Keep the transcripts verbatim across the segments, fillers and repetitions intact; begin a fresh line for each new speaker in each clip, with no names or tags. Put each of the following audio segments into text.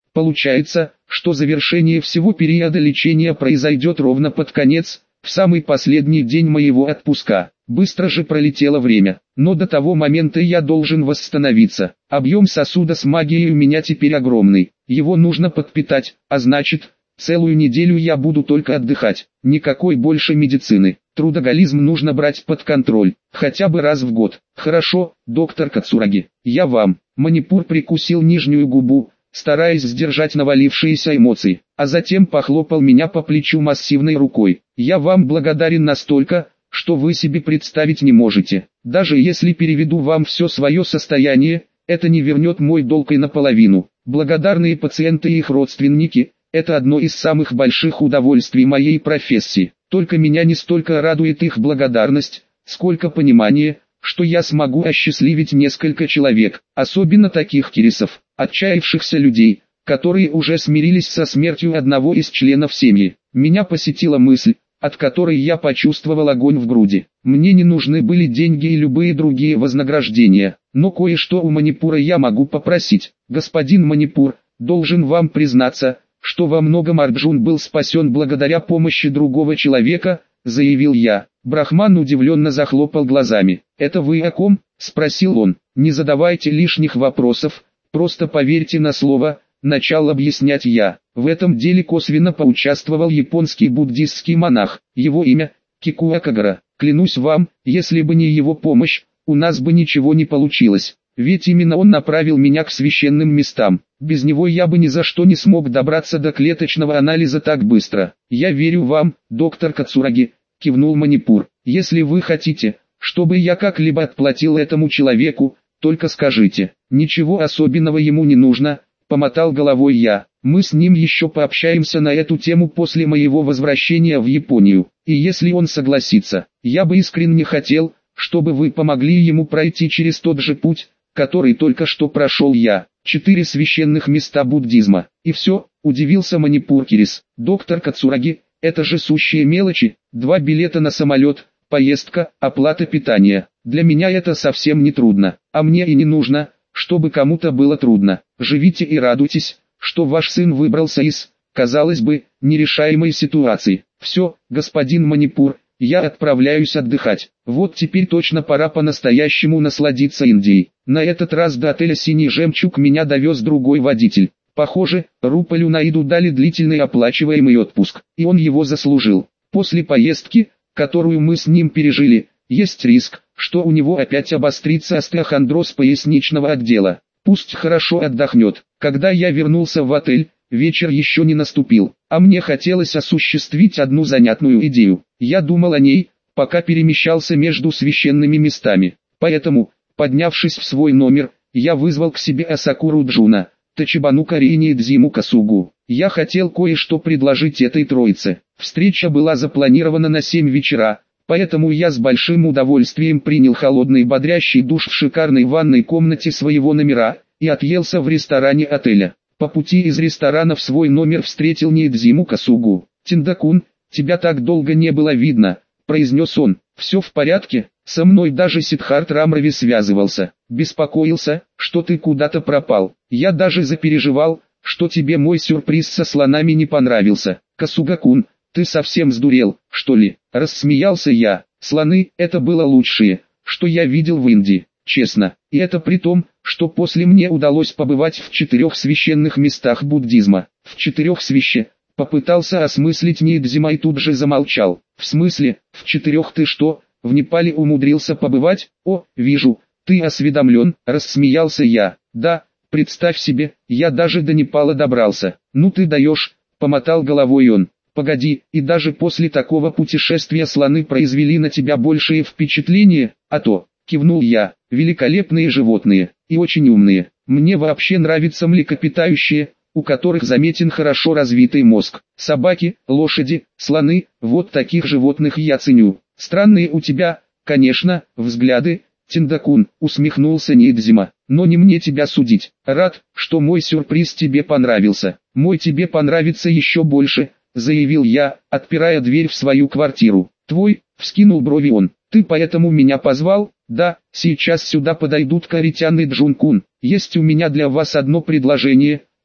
Получается, что завершение всего периода лечения произойдет ровно под конец, в самый последний день моего отпуска. Быстро же пролетело время, но до того момента я должен восстановиться. Объем сосуда с магией у меня теперь огромный, его нужно подпитать, а значит, целую неделю я буду только отдыхать. Никакой больше медицины. Трудоголизм нужно брать под контроль, хотя бы раз в год. Хорошо, доктор Кацураги, я вам. Манипур прикусил нижнюю губу, стараясь сдержать навалившиеся эмоции, а затем похлопал меня по плечу массивной рукой. Я вам благодарен настолько, что вы себе представить не можете. Даже если переведу вам все свое состояние, это не вернет мой долг и наполовину. Благодарные пациенты и их родственники – это одно из самых больших удовольствий моей профессии. Только меня не столько радует их благодарность, сколько понимание, что я смогу осчастливить несколько человек, особенно таких кирисов, отчаявшихся людей, которые уже смирились со смертью одного из членов семьи. Меня посетила мысль, от которой я почувствовал огонь в груди. Мне не нужны были деньги и любые другие вознаграждения, но кое-что у Манипура я могу попросить. Господин Манипур, должен вам признаться, что во многом Арджун был спасен благодаря помощи другого человека, заявил я. Брахман удивленно захлопал глазами. «Это вы о ком?» – спросил он. «Не задавайте лишних вопросов, просто поверьте на слово», – начал объяснять я. В этом деле косвенно поучаствовал японский буддистский монах. Его имя – Кикуа Кагара. Клянусь вам, если бы не его помощь, у нас бы ничего не получилось. Ведь именно он направил меня к священным местам. Без него я бы ни за что не смог добраться до клеточного анализа так быстро. Я верю вам, доктор Кацураги, кивнул Манипур. Если вы хотите, чтобы я как-либо отплатил этому человеку, только скажите. Ничего особенного ему не нужно, помотал головой я. Мы с ним еще пообщаемся на эту тему после моего возвращения в Японию. И если он согласится, я бы искренне хотел, чтобы вы помогли ему пройти через тот же путь, который только что прошел я. Четыре священных места буддизма. И все, удивился Манипур Кирис. Доктор Кацураги, это же сущие мелочи. Два билета на самолет, поездка, оплата питания. Для меня это совсем не трудно. А мне и не нужно, чтобы кому-то было трудно. Живите и радуйтесь, что ваш сын выбрался из, казалось бы, нерешаемой ситуации. Все, господин Манипур, я отправляюсь отдыхать. Вот теперь точно пора по-настоящему насладиться Индией. На этот раз до отеля «Синий жемчуг» меня довез другой водитель. Похоже, Рупалю Наиду дали длительный оплачиваемый отпуск, и он его заслужил. После поездки, которую мы с ним пережили, есть риск, что у него опять обострится остеохондроз поясничного отдела. Пусть хорошо отдохнет. Когда я вернулся в отель, вечер еще не наступил, а мне хотелось осуществить одну занятную идею. Я думал о ней, пока перемещался между священными местами. Поэтому, поднявшись в свой номер, я вызвал к себе Асакуру Джуна, Тачибану Карини и Дзиму Касугу. Я хотел кое-что предложить этой троице. Встреча была запланирована на семь вечера, поэтому я с большим удовольствием принял холодный бодрящий душ в шикарной ванной комнате своего номера и отъелся в ресторане отеля. По пути из ресторана в свой номер встретил Ниидзиму Касугу. «Тиндакун, тебя так долго не было видно», — произнес он. «Все в порядке? Со мной даже Сиддхарт Рамрави связывался. Беспокоился, что ты куда-то пропал. Я даже запереживал, что тебе мой сюрприз со слонами не понравился. Касуга-кун, ты совсем сдурел, что ли?» Рассмеялся я. «Слоны — это было лучшее, что я видел в Индии, честно. И это при том, что после мне удалось побывать в четырех священных местах буддизма. В четырех свяще...» Попытался осмыслить Ниидзима и тут же замолчал. «В смысле, в четырех ты что, в Непале умудрился побывать? О, вижу, ты осведомлен», — рассмеялся я. «Да, представь себе, я даже до Непала добрался». «Ну ты даешь», — помотал головой он. «Погоди, и даже после такого путешествия слоны произвели на тебя большее впечатление?» «А то», — кивнул я, — «великолепные животные, и очень умные. Мне вообще нравятся млекопитающие, у которых заметен хорошо развитый мозг. Собаки, лошади, слоны, вот таких животных я ценю. Странные у тебя, конечно, взгляды, Тиндакун», — усмехнулся Ниидзима. «Но не мне тебя судить. Рад, что мой сюрприз тебе понравился. Мой тебе понравится еще больше», — заявил я, отпирая дверь в свою квартиру. «Твой», — вскинул брови он, — «ты поэтому меня позвал?» «Да, сейчас сюда подойдут Каритян и Джункун. Есть у меня для вас одно предложение», —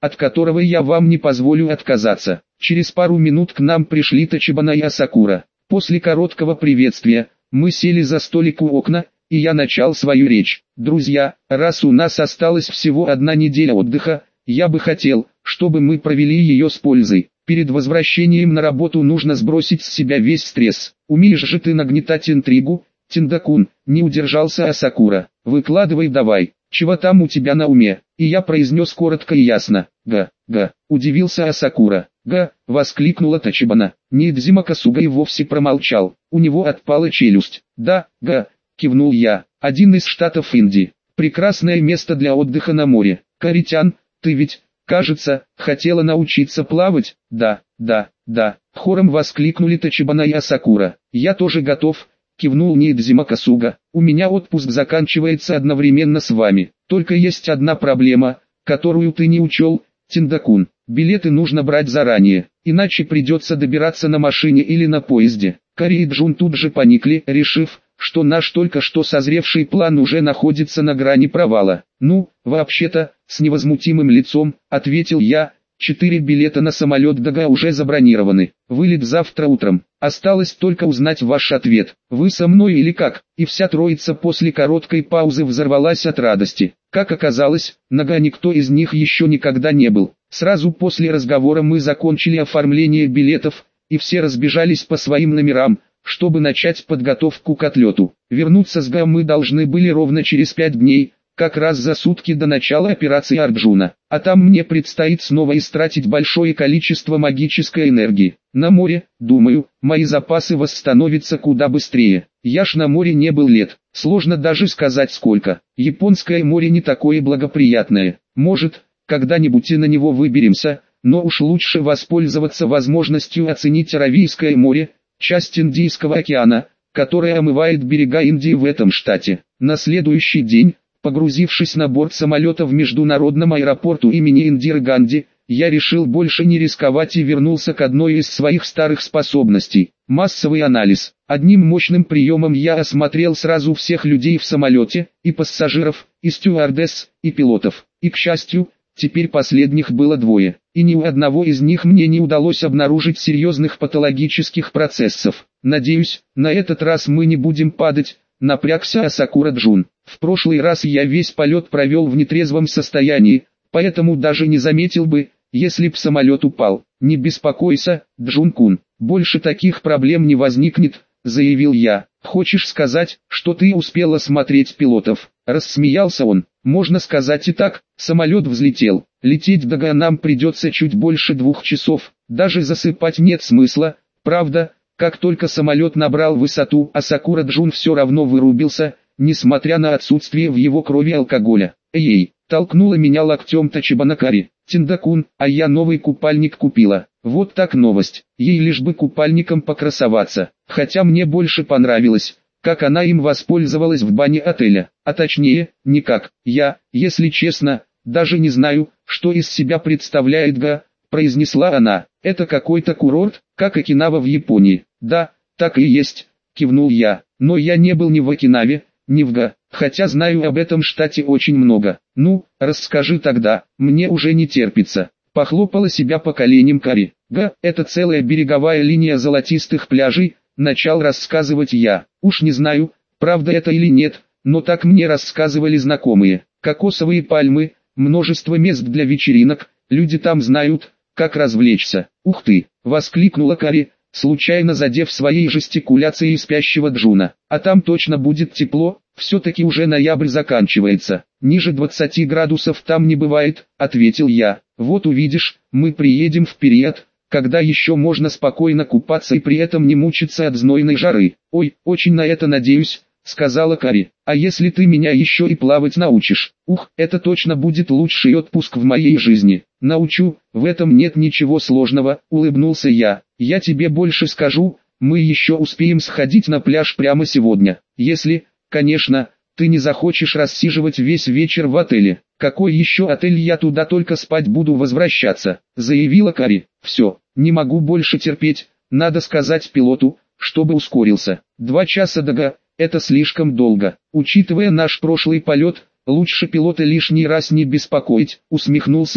от которого я вам не позволю отказаться. Через пару минут к нам пришли Тачибана и Асакура. После короткого приветствия, мы сели за столик у окна, и я начал свою речь. Друзья, раз у нас осталась всего одна неделя отдыха, я бы хотел, чтобы мы провели ее с пользой. Перед возвращением на работу нужно сбросить с себя весь стресс. Умеешь же ты нагнетать интригу, Тиндакун, не удержался Асакура. Выкладывай давай, чего там у тебя на уме? И я произнес коротко и ясно. Га, га, удивился Асакура. Га, воскликнула Тачибана. Ниидзима Касуга и вовсе промолчал. У него отпала челюсть. Да, га, кивнул я. Один из штатов Индии. Прекрасное место для отдыха на море. Каритян, ты ведь, кажется, хотела научиться плавать? Да, да, да. Хором воскликнули Тачибана и Асакура. Я тоже готов, кивнул Ниидзима Касуга. У меня отпуск заканчивается одновременно с вами. Только есть одна проблема, которую ты не учел, Тиндакун. Билеты нужно брать заранее, иначе придется добираться на машине или на поезде. Кари и Джун тут же поникли, решив, что наш только что созревший план уже находится на грани провала. Ну, вообще-то, с невозмутимым лицом, ответил я, четыре билета на самолет Дага уже забронированы. Вылет завтра утром. Осталось только узнать ваш ответ. Вы со мной или как? И вся троица после короткой паузы взорвалась от радости. Как оказалось, нога никто из них еще никогда не был. Сразу после разговора мы закончили оформление билетов, и все разбежались по своим номерам, чтобы начать подготовку к отлету. Вернуться с Га мы должны были ровно через пять дней, как раз за сутки до начала операции Арджуна. А там мне предстоит снова истратить большое количество магической энергии. На море, думаю, мои запасы восстановятся куда быстрее. Я ж на море не был лет, сложно даже сказать сколько. Японское море не такое благоприятное. Может, когда-нибудь и на него выберемся, но уж лучше воспользоваться возможностью оценить Аравийское море, часть Индийского океана, которая омывает берега Индии в этом штате. На следующий день, погрузившись на борт самолета в международном аэропорту имени Индиры Ганди, я решил больше не рисковать и вернулся к одной из своих старых способностей – массовый анализ. Одним мощным приемом я осмотрел сразу всех людей в самолете, и пассажиров, и стюардесс, и пилотов. И к счастью, теперь последних было двое, и ни у одного из них мне не удалось обнаружить серьезных патологических процессов. Надеюсь, на этот раз мы не будем падать, напрягся Асакура Джун. В прошлый раз я весь полет провел в нетрезвом состоянии, поэтому даже не заметил бы, если б самолет упал. Не беспокойся, Джун-кун, больше таких проблем не возникнет, заявил я. Хочешь сказать, что ты успел осмотреть пилотов? Рассмеялся он. Можно сказать и так, самолет взлетел. Лететь до Га нам придется чуть больше двух часов, даже засыпать нет смысла, правда. Как только самолет набрал высоту, Асакура Джун все равно вырубился, несмотря на отсутствие в его крови алкоголя. Эй, толкнула меня локтем Тачибана Кари. Тиндакун, а я новый купальник купила. Вот так новость, ей лишь бы купальником покрасоваться. Хотя мне больше понравилось, как она им воспользовалась в бане отеля. А точнее, никак. Я, если честно, даже не знаю, что из себя представляет Га, произнесла она. Это какой-то курорт, как Окинава в Японии. Да, так и есть, кивнул я. Но я не был ни в Окинаве, ни в Га, хотя знаю об этом штате очень много. Ну, расскажи тогда, мне уже не терпится. Похлопала себя по коленям Кари. Га, это целая береговая линия золотистых пляжей, начал рассказывать я. Уж не знаю, правда это или нет, но так мне рассказывали знакомые. Кокосовые пальмы, множество мест для вечеринок, люди там знают, как развлечься. Ух ты, воскликнула Кари, случайно задев своей жестикуляцией спящего Джуна. А там точно будет тепло, все-таки уже ноябрь заканчивается. Ниже двадцати градусов там не бывает, ответил я. Вот увидишь, мы приедем в период, когда еще можно спокойно купаться и при этом не мучиться от знойной жары. Ой, очень на это надеюсь, сказала Кари. А если ты меня еще и плавать научишь? Ух, это точно будет лучший отпуск в моей жизни. Научу, в этом нет ничего сложного, улыбнулся я. Я тебе больше скажу, мы еще успеем сходить на пляж прямо сегодня. Если, конечно, ты не захочешь рассиживать весь вечер в отеле. Какой еще отель, я туда только спать буду возвращаться, заявила Кари. Все, не могу больше терпеть, надо сказать пилоту, чтобы ускорился. Два часа до Га, это слишком долго. Учитывая наш прошлый полет, лучше пилота лишний раз не беспокоить, усмехнулся я.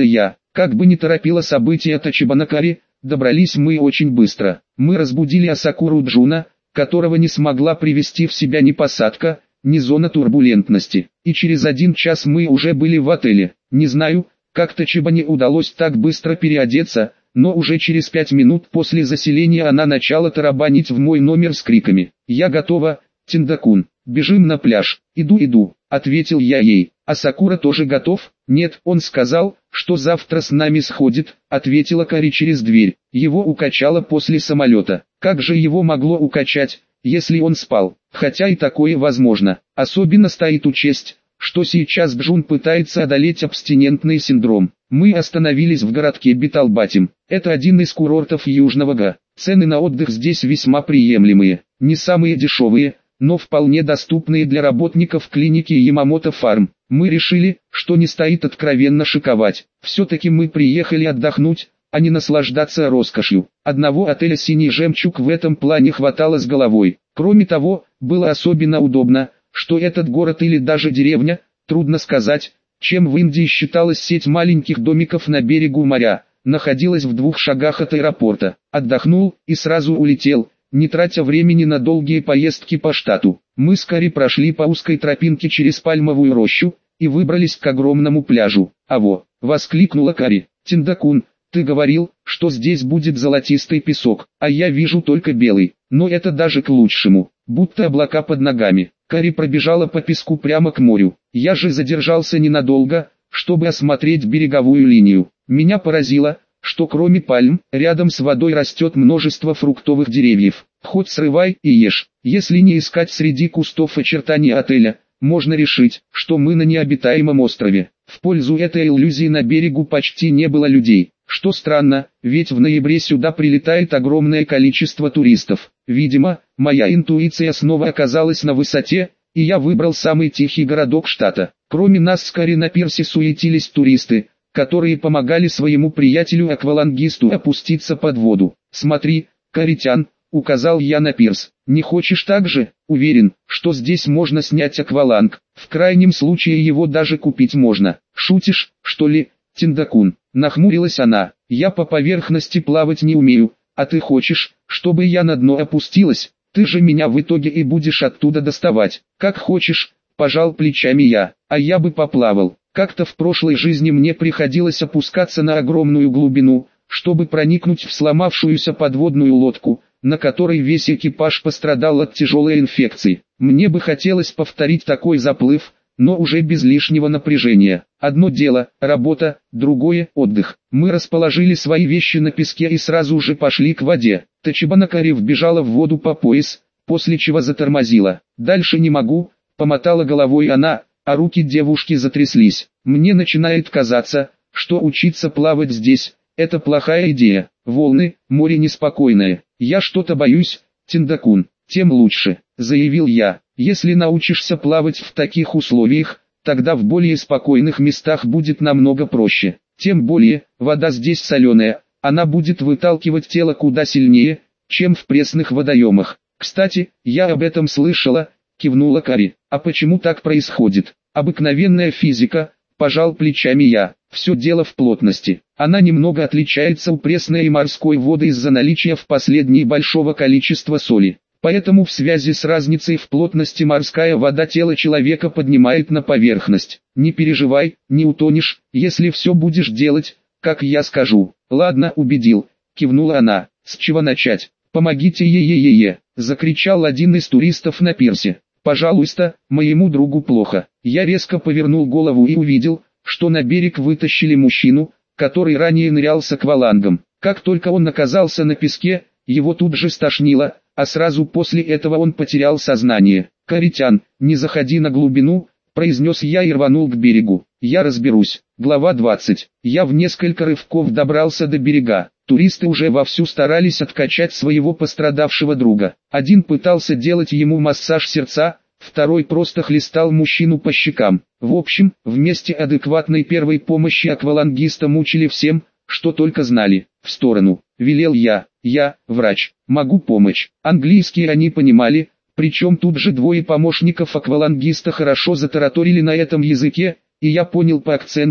Как бы ни торопило события Тачибанакари, добрались мы очень быстро. Мы разбудили Асакуру Джуна, которого не смогла привести в себя ни посадка, ни зона турбулентности. И через один час мы уже были в отеле. Не знаю, как Тачибане удалось так быстро переодеться, но уже через пять минут после заселения она начала тарабанить в мой номер с криками: «Я готова, Тинда-кун, бежим на пляж». «Иду, иду», — ответил я ей. «А Сакура тоже готов?» «Нет, он сказал, что завтра с нами сходит», — ответила Кари через дверь. Его укачало после самолета. Как же его могло укачать, если он спал? Хотя и такое возможно. Особенно стоит учесть, что сейчас Джун пытается одолеть абстинентный синдром. Мы остановились в городке Биталбатим. Это один из курортов Южного Га. Цены на отдых здесь весьма приемлемые. Не самые дешевые, но вполне доступные для работников клиники Ямамото Фарм. Мы решили, что не стоит откровенно шиковать. Все-таки мы приехали отдохнуть, а не наслаждаться роскошью. Одного отеля «Синий жемчуг» в этом плане хватало с головой. Кроме того, было особенно удобно, что этот город или даже деревня, трудно сказать, чем в Индии считалась сеть маленьких домиков на берегу моря, находилась в двух шагах от аэропорта. Отдохнул и сразу улетел, не тратя времени на долгие поездки по штату. Мы с Кари прошли по узкой тропинке через пальмовую рощу и выбрались к огромному пляжу. «Аво!» — воскликнула Кари. «Тинда-кун, ты говорил, что здесь будет золотистый песок, а я вижу только белый, но это даже к лучшему, будто облака под ногами». Кари пробежала по песку прямо к морю. Я же задержался ненадолго, чтобы осмотреть береговую линию. Меня поразило, что кроме пальм, рядом с водой растет множество фруктовых деревьев. Хоть срывай и ешь. Если не искать среди кустов очертаний отеля, можно решить, что мы на необитаемом острове. В пользу этой иллюзии на берегу почти не было людей. Что странно, ведь в ноябре сюда прилетает огромное количество туристов. Видимо, моя интуиция снова оказалась на высоте, и я выбрал самый тихий городок штата. Кроме нас с Кари на пирсе суетились туристы, которые помогали своему приятелю-аквалангисту опуститься под воду. «Смотри, Каритян», — указал я на пирс, — «не хочешь так же?» «Уверен, что здесь можно снять акваланг, в крайнем случае его даже купить можно». «Шутишь, что ли, Тинда-кун?» — нахмурилась она. «Я по поверхности плавать не умею, а ты хочешь, чтобы я на дно опустилась? Ты же меня в итоге и будешь оттуда доставать». «Как хочешь», — пожал плечами я, — «а я бы поплавал». Как-то в прошлой жизни мне приходилось опускаться на огромную глубину, чтобы проникнуть в сломавшуюся подводную лодку, на которой весь экипаж пострадал от тяжелой инфекции. Мне бы хотелось повторить такой заплыв, но уже без лишнего напряжения. Одно дело – работа, другое – отдых. Мы расположили свои вещи на песке и сразу же пошли к воде. Тачибанакари вбежала в воду по пояс, после чего затормозила. «Дальше не могу», – помотала головой она, а руки девушки затряслись. «Мне начинает казаться, что учиться плавать здесь – это плохая идея. Волны, море неспокойное. Я что-то боюсь, Тинда-кун». «Тем лучше», – заявил я. «Если научишься плавать в таких условиях, тогда в более спокойных местах будет намного проще. Тем более, вода здесь соленая, она будет выталкивать тело куда сильнее, чем в пресных водоемах. Кстати, я об этом слышала», – кивнула Кари. «А почему так происходит?» «Обыкновенная физика», – пожал плечами я. «Все дело в плотности. Она немного отличается у пресной и морской воды из-за наличия в последней большого количества соли. Поэтому в связи с разницей в плотности морская вода тело человека поднимает на поверхность. Не переживай, не утонешь, если все будешь делать, как я скажу». «Ладно, убедил», – кивнула она. «С чего начать?» «Помогите е-е-е-е», – закричал один из туристов на пирсе. «Пожалуйста, моему другу плохо». Я резко повернул голову и увидел, что на берег вытащили мужчину, который ранее нырял с аквалангом. Как только он оказался на песке, его тут же стошнило, а сразу после этого он потерял сознание. «Каритян, не заходи на глубину», – произнес я и рванул к берегу. «Я разберусь». Глава двадцать. Я в несколько рывков добрался до берега. Туристы уже вовсю старались откачать своего пострадавшего друга. Один пытался делать ему массаж сердца, второй просто хлестал мужчину по щекам. В общем, вместе адекватной первой помощи аквалангиста мучили всем, что только знали. «В сторону», — велел я. «Я, врач, могу помочь». Английский они понимали, причем тут же двое помощников аквалангиста хорошо затараторили на этом языке, и я понял по акценту,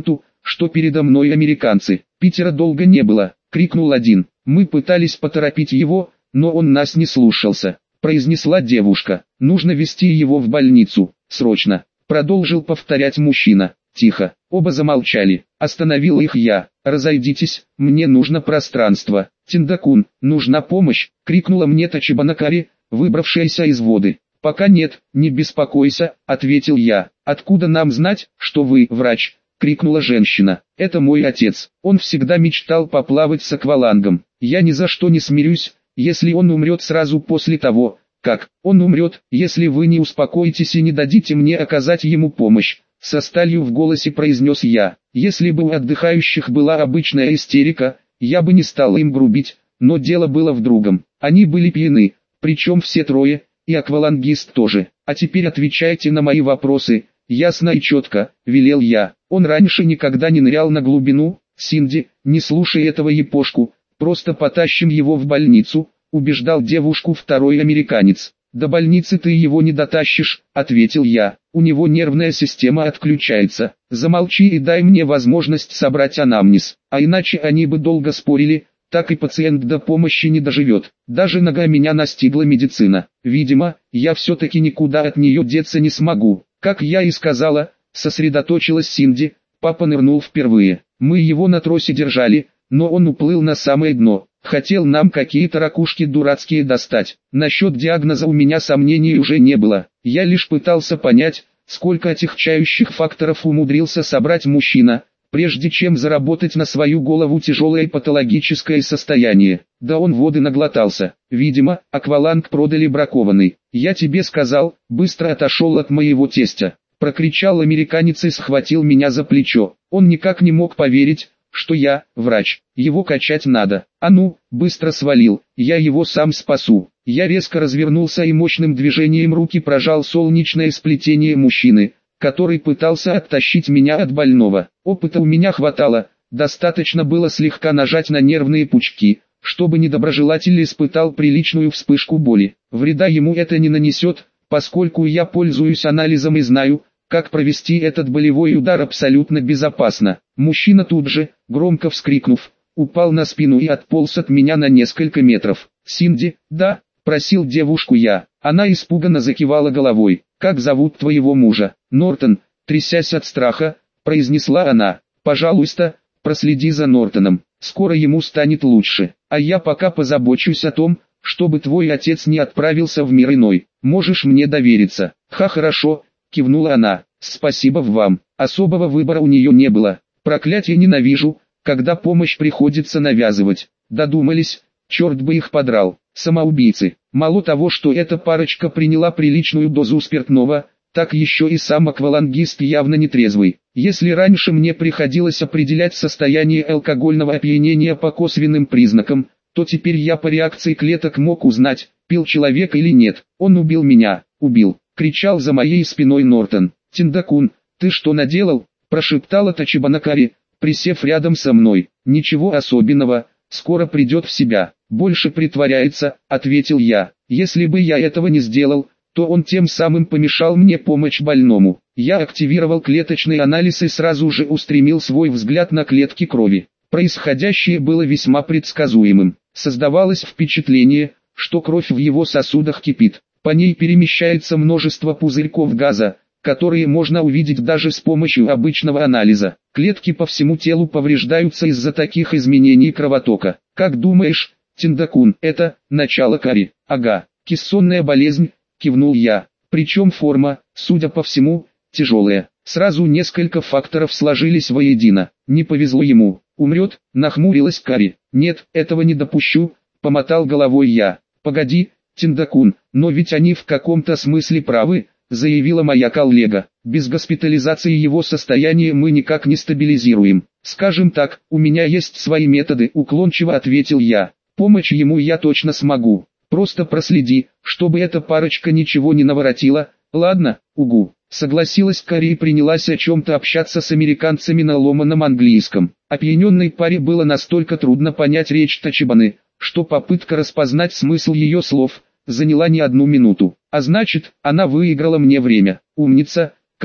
что передо мной американцы. Питера долго не было, крикнул один. Мы пытались поторопить его, но он нас не слушался, произнесла девушка. Нужно везти его в больницу, срочно. Продолжил повторять мужчина. Тихо, оба замолчали. Остановил их я. Разойдитесь, мне нужно пространство. Тиндакун, нужна помощь, крикнула мне Тачибанакари, выбравшаяся из воды. Пока нет, не беспокойся, ответил я. Откуда нам знать, что вы врач? Крикнула женщина. Это мой отец. Он всегда мечтал поплавать с аквалангом. Я ни за что не смирюсь, если он умрет сразу после того, как он умрет, если вы не успокоитесь и не дадите мне оказать ему помощь. Со сталью в голосе произнес я. Если бы у отдыхающих была обычная истерика, я бы не стал им грубить, но дело было в другом. Они были пьяны, причем все трое, и аквалангист тоже. А теперь отвечайте на мои вопросы, ясно и четко, велел я. Он раньше никогда не нырял на глубину. Синди, не слушай этого епошку, просто потащим его в больницу, убеждал девушку второй американец. До больницы ты его не дотащишь, ответил я. У него нервная система отключается. Замолчи и дай мне возможность собрать анамнез, а иначе они бы долго спорили, так и пациент до помощи не доживет. Даже нога меня настигла медицина. Видимо, я все-таки никуда от нее деться не смогу. Как я и сказала, сосредоточилась Синди, папа нырнул впервые. Мы его на тросе держали, но он уплыл на самое дно. Хотел нам какие-то ракушки дурацкие достать. Насчет диагноза у меня сомнений уже не было. Я лишь пытался понять, сколько отягчающих факторов умудрился собрать мужчина, прежде чем заработать на свою голову тяжелое патологическое состояние. Да он воды наглотался. Видимо, акваланг продали бракованный. Я тебе сказал, быстро отошел от моего тестя. Прокричал американец и схватил меня за плечо. Он никак не мог поверить, что я, врач, его качать надо. А ну, быстро свалил, я его сам спасу. Я резко развернулся и мощным движением руки прожал солнечное сплетение мужчины, который пытался оттащить меня от больного. Опыта у меня хватало, достаточно было слегка нажать на нервные пучки, чтобы недоброжелатель испытал приличную вспышку боли. Вреда ему это не нанесет, поскольку я пользуюсь анализом и знаю, как провести этот болевой удар абсолютно безопасно. Мужчина тут же, громко вскрикнув, упал на спину и отполз от меня на несколько метров. «Синди, да?» – просил девушку я. Она испуганно закивала головой. «Как зовут твоего мужа?» «Нортон», трясясь от страха, произнесла она. «Пожалуйста, проследи за Нортоном, скоро ему станет лучше, а я пока позабочусь о том, чтобы твой отец не отправился в мир иной. Можешь мне довериться?» «Ха, хорошо», кивнула она. «Спасибо вам». Особого выбора у нее не было. Проклятие, ненавижу, когда помощь приходится навязывать. Додумались, черт бы их подрал. Самоубийцы. Мало того, что эта парочка приняла приличную дозу спиртного, так еще и сам аквалангист явно нетрезвый. Если раньше мне приходилось определять состояние алкогольного опьянения по косвенным признакам, то теперь я по реакции клеток мог узнать, пил человек или нет. Он убил меня, убил. Кричал за моей спиной Нортон. «Тиндакун, ты что наделал?» – прошептала Тачибанакари, присев рядом со мной. «Ничего особенного, скоро придет в себя. Больше притворяется», – ответил я. «Если бы я этого не сделал, то он тем самым помешал мне помочь больному». Я активировал клеточный анализ и сразу же устремил свой взгляд на клетки крови. Происходящее было весьма предсказуемым. Создавалось впечатление, что кровь в его сосудах кипит. По ней перемещается множество пузырьков газа, которые можно увидеть даже с помощью обычного анализа. Клетки по всему телу повреждаются из-за таких изменений кровотока. «Как думаешь, Тиндакун, это начало кари?» «Ага, кессонная болезнь», кивнул я. «Причем форма, судя по всему, тяжелая». Сразу несколько факторов сложились воедино. Не повезло ему. «Умрет», нахмурилась Кари. «Нет, этого не допущу», помотал головой я. «Погоди, Тиндакун, но ведь они в каком-то смысле правы», заявила моя коллега. «Без госпитализации его состояние мы никак не стабилизируем. Скажем так, у меня есть свои методы», уклончиво ответил я. «Помочь ему я точно смогу. Просто проследи, чтобы эта парочка ничего не наворотила». «Ладно, угу», согласилась Кари и принялась о чем-то общаться с американцами на ломаном английском. Опьяненной паре было настолько трудно понять речь Тачибаны, что попытка распознать смысл ее слов заняла не одну минуту. А значит, она выиграла мне время. «Умница, Кари»,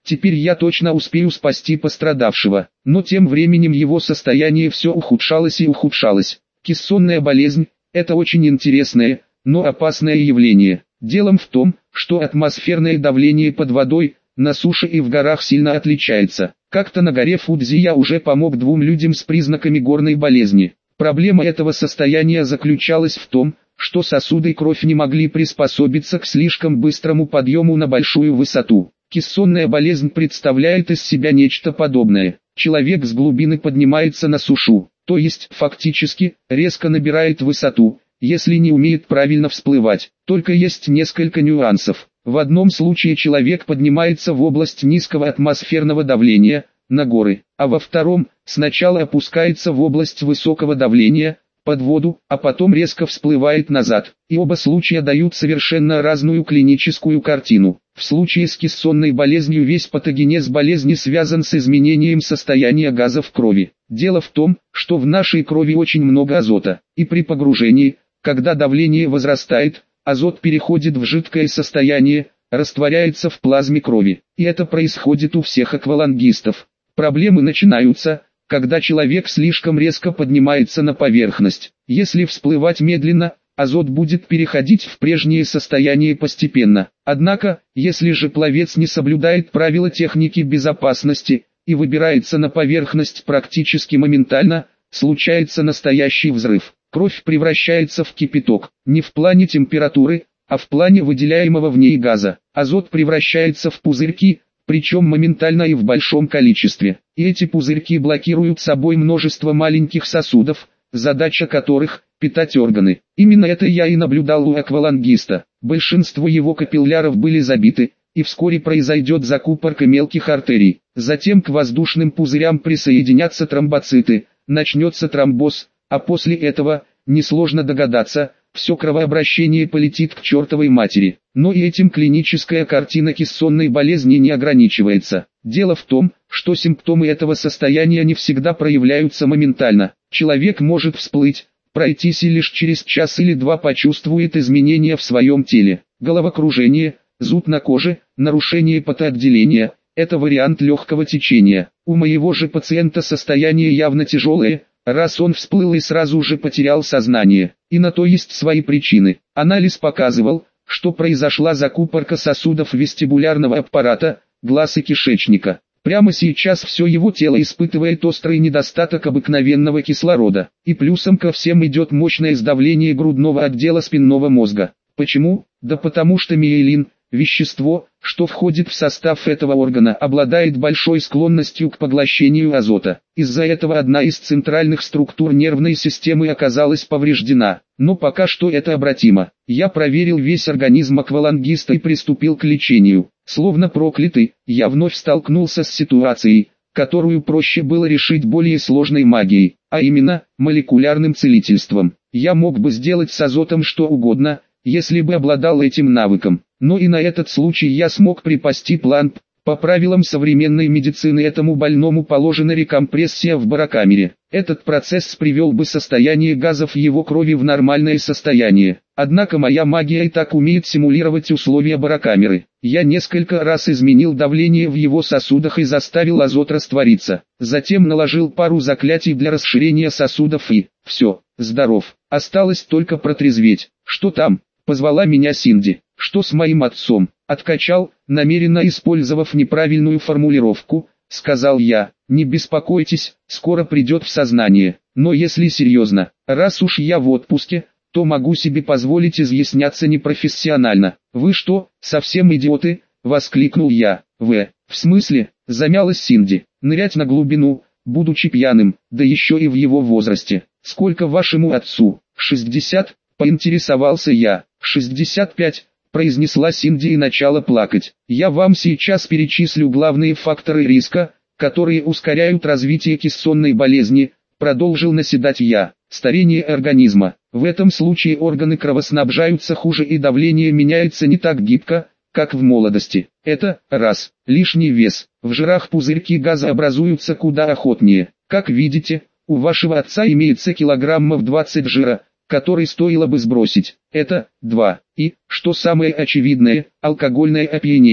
теперь я точно успею спасти пострадавшего. Но тем временем его состояние все ухудшалось и ухудшалось. Кессонная болезнь – это очень интересное, но опасное явление. Делом в том, что атмосферное давление под водой, на суше и в горах сильно отличается. Как-то на горе Фудзи я уже помог двум людям с признаками горной болезни. Проблема этого состояния заключалась в том, что сосуды крови не могли приспособиться к слишком быстрому подъему на большую высоту. Кессонная болезнь представляет из себя нечто подобное. Человек с глубины поднимается на сушу, то есть фактически резко набирает высоту, если не умеет правильно всплывать. Только есть несколько нюансов. В одном случае человек поднимается в область низкого атмосферного давления, на горы, а во втором, сначала опускается в область высокого давления, под воду, а потом резко всплывает назад. И оба случая дают совершенно разную клиническую картину. В случае с кессонной болезнью весь патогенез болезни связан с изменением состояния газа в крови. Дело в том, что в нашей крови очень много азота, и при погружении, когда давление возрастает, азот переходит в жидкое состояние, растворяется в плазме крови. И это происходит у всех аквалангистов. Проблемы начинаются, когда человек слишком резко поднимается на поверхность. Если всплывать медленно, азот будет переходить в прежнее состояние постепенно. Однако, если же пловец не соблюдает правила техники безопасности и выбирается на поверхность практически моментально, случается настоящий взрыв. Кровь превращается в кипяток, не в плане температуры, а в плане выделяемого в ней газа. Азот превращается в пузырьки, причем моментально и в большом количестве. И эти пузырьки блокируют собой множество маленьких сосудов, задача которых – питать органы. Именно это я и наблюдал у аквалангиста. Большинство его капилляров были забиты, и вскоре произойдет закупорка мелких артерий. Затем к воздушным пузырям присоединятся тромбоциты, начнется тромбоз, а после этого, несложно догадаться, все кровообращение полетит к чертовой матери. Но и этим клиническая картина кессонной болезни не ограничивается. Дело в том, что симптомы этого состояния не всегда проявляются моментально. Человек может всплыть, пройтись и лишь через час или два почувствует изменения в своем теле. Головокружение, зуд на коже, нарушение потоотделения – это вариант легкого течения. У моего же пациента состояние явно тяжелое, раз он всплыл и сразу же потерял сознание. И на то есть свои причины. Анализ показывал, что произошла закупорка сосудов вестибулярного аппарата, глаз и кишечника. Прямо сейчас все его тело испытывает острый недостаток обыкновенного кислорода. И плюсом ко всем идет мощное сдавление грудного отдела спинного мозга. Почему? Да потому что миелин, вещество, что входит в состав этого органа, обладает большой склонностью к поглощению азота. Из-за этого одна из центральных структур нервной системы оказалась повреждена. Но пока что это обратимо. Я проверил весь организм аквалангиста и приступил к лечению. Словно проклятый, я вновь столкнулся с ситуацией, которую проще было решить более сложной магией, а именно, молекулярным целительством. Я мог бы сделать с азотом что угодно, если бы обладал этим навыком. Но и на этот случай я смог припасти план. По правилам современной медицины этому больному положена рекомпрессия в барокамере. Этот процесс привел бы состояние газов его крови в нормальное состояние. Однако моя магия и так умеет симулировать условия барокамеры. Я несколько раз изменил давление в его сосудах и заставил азот раствориться. Затем наложил пару заклятий для расширения сосудов и... все, здоров. Осталось только протрезветь. Что там? Позвала меня Синди. Что с моим отцом? Откачал, намеренно использовав неправильную формулировку, сказал я. Не беспокойтесь, скоро придет в сознание. Но если серьезно, раз уж я в отпуске, то могу себе позволить изъясняться непрофессионально. Вы что, совсем идиоты? Воскликнул я. В. В смысле? Замялась Синди. Нырять на глубину, будучи пьяным, да еще и в его возрасте. Сколько вашему отцу? шестьдесят? Поинтересовался я. шестьдесят пять. Произнесла Синди и начала плакать. Я вам сейчас перечислю главные факторы риска, которые ускоряют развитие кессонной болезни, продолжил наседать я. Старение организма. В этом случае органы кровоснабжаются хуже и давление меняется не так гибко, как в молодости. Это, раз, лишний вес. В жирах пузырьки газа образуются куда охотнее. Как видите, у вашего отца имеется килограммов двадцать жира, который стоило бы сбросить. Это, два. И, что самое очевидное, алкогольное опьянение.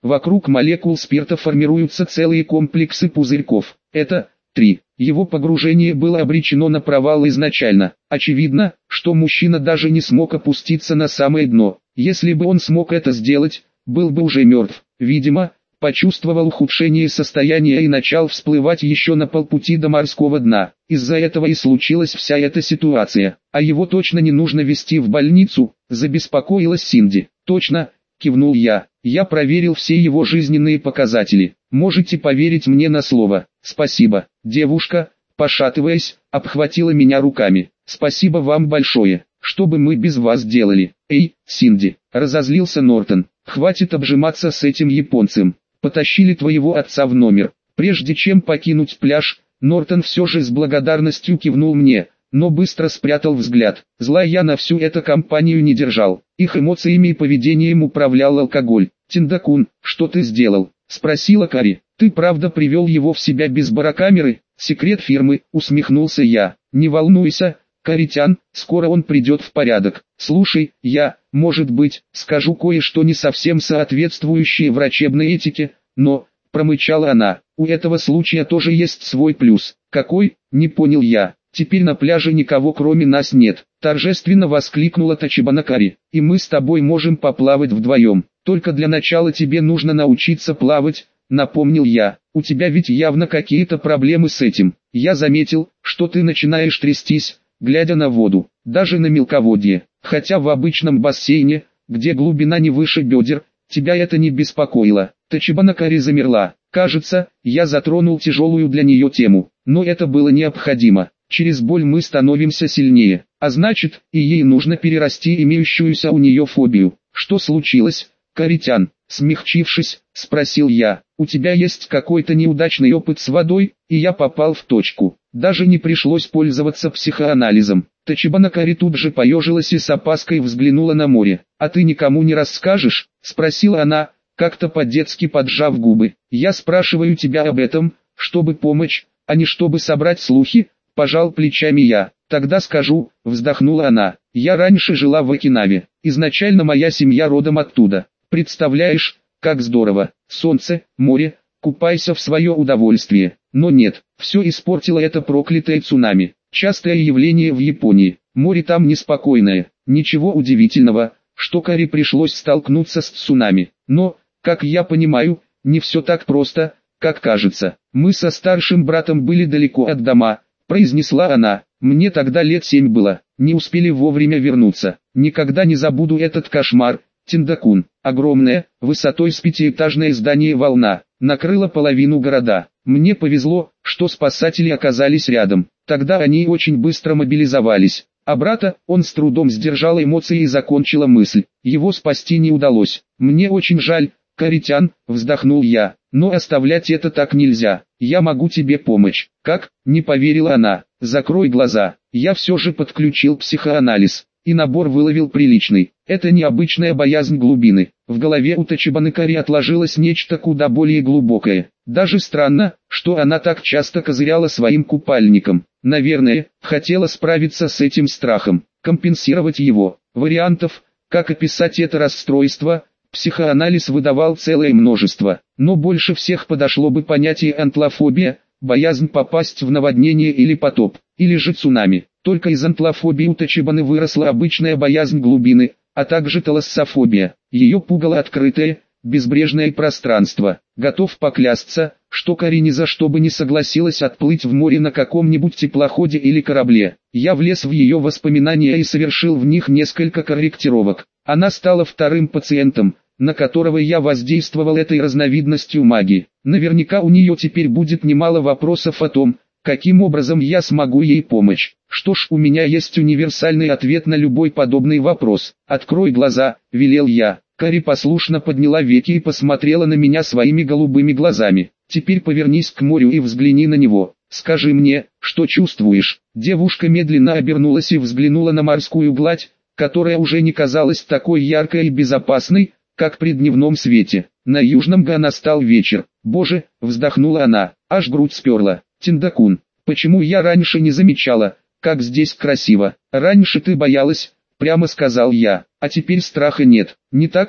Вокруг молекул спирта формируются целые комплексы пузырьков. Это три. Его погружение было обречено на провал изначально. Очевидно, что мужчина даже не смог опуститься на самое дно. Если бы он смог это сделать, был бы уже мертв. Видимо, почувствовал ухудшение состояния и начал всплывать еще на полпути до морского дна. Из-за этого и случилась вся эта ситуация. А его точно не нужно везти в больницу, забеспокоилась Синди. Точно, кивнул я. Я проверил все его жизненные показатели. Можете поверить мне на слово. Спасибо. Девушка, пошатываясь, обхватила меня руками. Спасибо вам большое. Что бы мы без вас делали? Эй, Синди, разозлился Нортон. Хватит обжиматься с этим японцем. Потащили твоего отца в номер. Прежде чем покинуть пляж, Нортон все же с благодарностью кивнул мне, но быстро спрятал взгляд. Зла я на всю эту компанию не держал. Их эмоциями и поведением управлял алкоголь. «Тиндакун, что ты сделал?» — спросила Кари. «Ты правда привел его в себя без барокамеры?» «Секрет фирмы», — усмехнулся я. «Не волнуйся, Каритян, скоро он придет в порядок. Слушай, я, может быть, скажу кое-что не совсем соответствующее врачебной этике, но...» — промычала она. «У этого случая тоже есть свой плюс». «Какой?» — не понял я. «Теперь на пляже никого кроме нас нет», — торжественно воскликнула Тачибана Кари. «И мы с тобой можем поплавать вдвоем. Только для начала тебе нужно научиться плавать», — напомнил я. «У тебя ведь явно какие-то проблемы с этим. Я заметил, что ты начинаешь трястись, глядя на воду, даже на мелководье. Хотя в обычном бассейне, где глубина не выше бедер, тебя это не беспокоило». Тачибана Кари замерла. Кажется, я затронул тяжелую для нее тему, но это было необходимо. Через боль мы становимся сильнее, а значит, и ей нужно перерасти имеющуюся у нее фобию. «Что случилось, Каритян?» — смягчившись, спросил я. «У тебя есть какой-то неудачный опыт с водой?» И я попал в точку. Даже не пришлось пользоваться психоанализом. Тачибана Кари тут же поежилась и с опаской взглянула на море. «А ты никому не расскажешь?» — спросила она, как-то по-детски поджав губы. «Я спрашиваю тебя об этом, чтобы помочь, а не чтобы собрать слухи», — пожал плечами я. «Тогда скажу», — вздохнула она. «Я раньше жила в Окинаве. Изначально моя семья родом оттуда. Представляешь, как здорово. Солнце, море, купайся в свое удовольствие. Но нет, все испортило это проклятое цунами. Частое явление в Японии. Море там неспокойное. Ничего удивительного, что Кари пришлось столкнуться с цунами. Но, как я понимаю, не все так просто, как кажется. Мы со старшим братом были далеко от дома», — произнесла она. «Мне тогда лет семь было. Не успели вовремя вернуться. Никогда не забуду этот кошмар. Тиндакун, огромное, высотой с пятиэтажное здание «Волна», накрыло половину города. Мне повезло, что спасатели оказались рядом. Тогда они очень быстро мобилизовались. А брата, он с трудом сдержал эмоции и закончила мысль. Его спасти не удалось. Мне очень жаль, Каритян, вздохнул я. Но оставлять это так нельзя. Я могу тебе помочь. Как? Не поверила она. Закрой глаза. Я все же подключил психоанализ. И набор выловил приличный. Это необычная боязнь глубины. В голове у Тачибаны Кари отложилось нечто куда более глубокое. Даже странно, что она так часто козыряла своим купальником. Наверное, хотела справиться с этим страхом, компенсировать его. Вариантов, как описать это расстройство, психоанализ выдавал целое множество. Но больше всех подошло бы понятие антлофобия, боязнь попасть в наводнение или потоп, или же цунами. Только из антлофобии у Тачибаны выросла обычная боязнь глубины, а также талассофобия. Ее пугало открытое, безбрежное пространство. Готов поклясться, что Кари ни за что бы не согласилась отплыть в море на каком-нибудь теплоходе или корабле. Я влез в ее воспоминания и совершил в них несколько корректировок. Она стала вторым пациентом, на которого я воздействовал этой разновидностью магии. Наверняка у нее теперь будет немало вопросов о том, каким образом я смогу ей помочь. Что ж, у меня есть универсальный ответ на любой подобный вопрос. «Открой глаза», — велел я. Кари послушно подняла веки и посмотрела на меня своими голубыми глазами. «Теперь повернись к морю и взгляни на него. Скажи мне, что чувствуешь?» Девушка медленно обернулась и взглянула на морскую гладь, которая уже не казалась такой яркой и безопасной, как при дневном свете. На южном Га настал вечер. «Боже», — вздохнула она, аж грудь сперла. «Тиндакун, почему я раньше не замечала, как здесь красиво? Раньше ты боялась», — прямо сказал я, — «а теперь страха нет, не так ли?»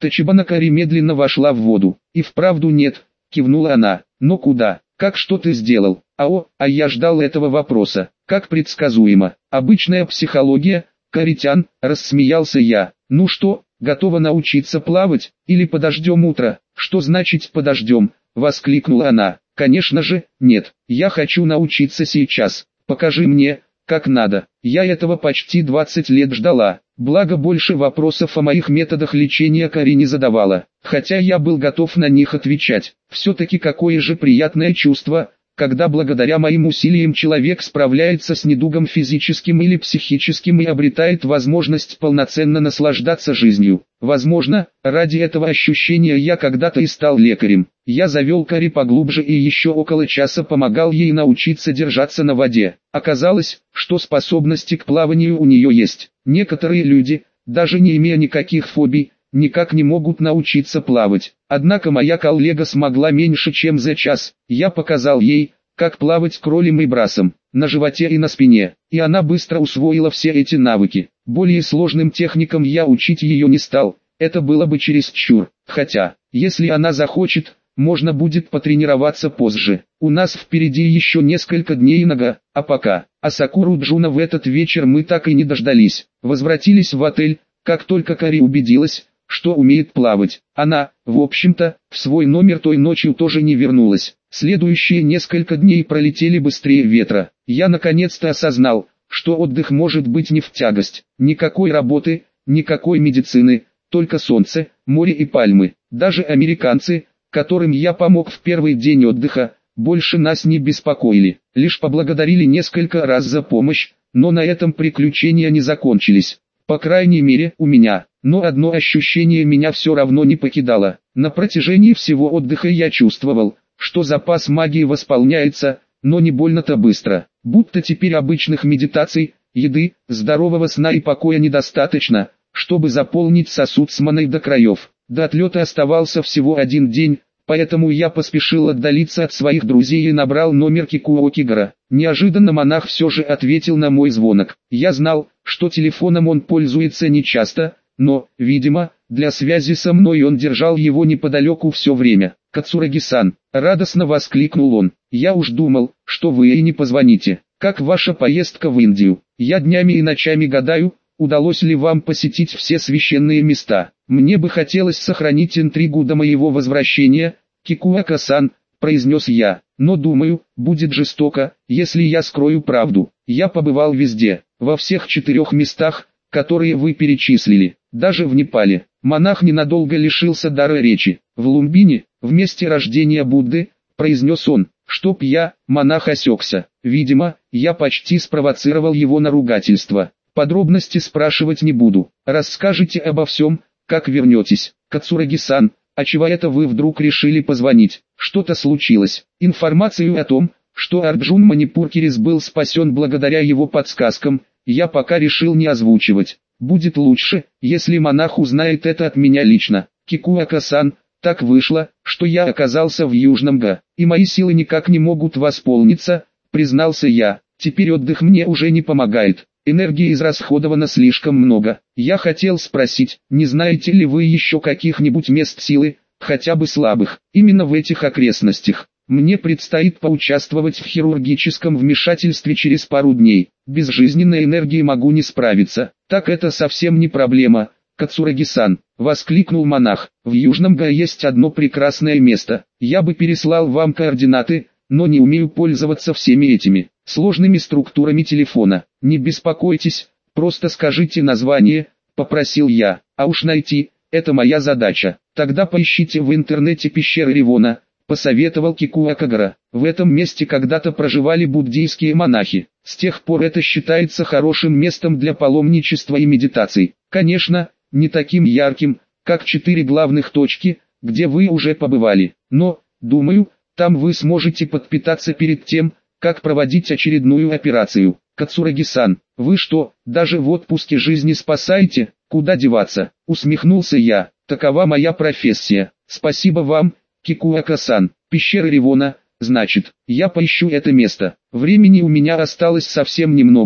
Тачибанакари медленно вошла в воду. И вправду нет, кивнула она. Но куда? Как что ты сделал? Ао, а я ждал этого вопроса. Как предсказуемо. Обычная психология, Каритян, рассмеялся я. Ну что, готова научиться плавать? Или подождем утро? Что значит подождем? Воскликнула она. Конечно же, нет. Я хочу научиться сейчас. Покажи мне, как надо. Я этого почти двадцать лет ждала. Благо больше вопросов о моих методах лечения Кари не задавала. Хотя я был готов на них отвечать. Все-таки какое же приятное чувство, когда благодаря моим усилиям человек справляется с недугом физическим или психическим и обретает возможность полноценно наслаждаться жизнью. Возможно, ради этого ощущения я когда-то и стал лекарем. Я завел Кари поглубже и еще около часа помогал ей научиться держаться на воде. Оказалось, что способности к плаванию у нее есть. Некоторые люди, даже не имея никаких фобий, никак не могут научиться плавать. Однако моя коллега смогла меньше чем за час. Я показал ей, как плавать кролем и брасом, на животе и на спине, и она быстро усвоила все эти навыки. Более сложным техникам я учить ее не стал, это было бы чересчур. Хотя, если она захочет, можно будет потренироваться позже. У нас впереди еще несколько дней нога, а пока. А Сакуру Джуна в этот вечер мы так и не дождались. Возвратились в отель, как только Кари убедилась, что умеет плавать. Она, в общем-то, в свой номер той ночью тоже не вернулась. Следующие несколько дней пролетели быстрее ветра. Я наконец-то осознал, что отдых может быть не в тягость. Никакой работы, никакой медицины, только солнце, море и пальмы. Даже американцы, которым я помог в первый день отдыха, больше нас не беспокоили. Лишь поблагодарили несколько раз за помощь, но на этом приключения не закончились. По крайней мере, у меня. Но одно ощущение меня все равно не покидало. На протяжении всего отдыха я чувствовал, что запас магии восполняется, но не больно-то быстро. Будто теперь обычных медитаций, еды, здорового сна и покоя недостаточно, чтобы заполнить сосуд с маной до краев. До отлета оставался всего один день, поэтому я поспешил отдалиться от своих друзей и набрал номер Кикуо Кигара. Неожиданно монах все же ответил на мой звонок. Я знал, что телефоном он пользуется нечасто, но, видимо, для связи со мной он держал его неподалеку все время. «Кацураги-сан», — радостно воскликнул он, — «я уж думал, что вы и не позвоните. Как ваша поездка в Индию? Я днями и ночами гадаю, удалось ли вам посетить все священные места. Мне бы хотелось сохранить интригу до моего возвращения, Кикуака-сан», — произнес я, — «но думаю, будет жестоко, если я скрою правду. Я побывал везде, во всех четырех местах, которые вы перечислили, даже в Непале». Монах ненадолго лишился дара речи. «В Лумбине, в месте рождения Будды», — произнес он. «Чтоб я», — монах осекся. Видимо, я почти спровоцировал его на ругательство. «Подробности спрашивать не буду. Расскажите обо всем, как вернетесь». «Кацураги-сан, а чего это вы вдруг решили позвонить? Что-то случилось?» Информацию о том, что Арджун Манипуркирис был спасен благодаря его подсказкам, я пока решил не озвучивать. Будет лучше, если монах узнает это от меня лично. «Кикуака-сан, так вышло, что я оказался в Южном Га, и мои силы никак не могут восполниться», — признался я. «Теперь отдых мне уже не помогает. Энергии израсходовано слишком много. Я хотел спросить, не знаете ли вы еще каких-нибудь мест силы, хотя бы слабых, именно в этих окрестностях? Мне предстоит поучаствовать в хирургическом вмешательстве через пару дней. Без жизненной энергии могу не справиться». «Так это совсем не проблема, Кацураги-сан», — воскликнул монах. «В Южном Га есть одно прекрасное место. Я бы переслал вам координаты, но не умею пользоваться всеми этими сложными структурами телефона. Не беспокойтесь, просто скажите название», — попросил я. «А уж найти — это моя задача. Тогда поищите в интернете пещеры Ривона», — посоветовал Кикуакагара. «В этом месте когда-то проживали буддийские монахи. С тех пор это считается хорошим местом для паломничества и медитаций. Конечно, не таким ярким, как четыре главных точки, где вы уже побывали. Но, думаю, там вы сможете подпитаться перед тем, как проводить очередную операцию». «Кацураги-сан, вы что, даже в отпуске жизни спасаете? Куда деваться?» — усмехнулся я. «Такова моя профессия. Спасибо вам, Кикуака-сан. Пещера Ривона, значит, я поищу это место. Времени у меня осталось совсем немного,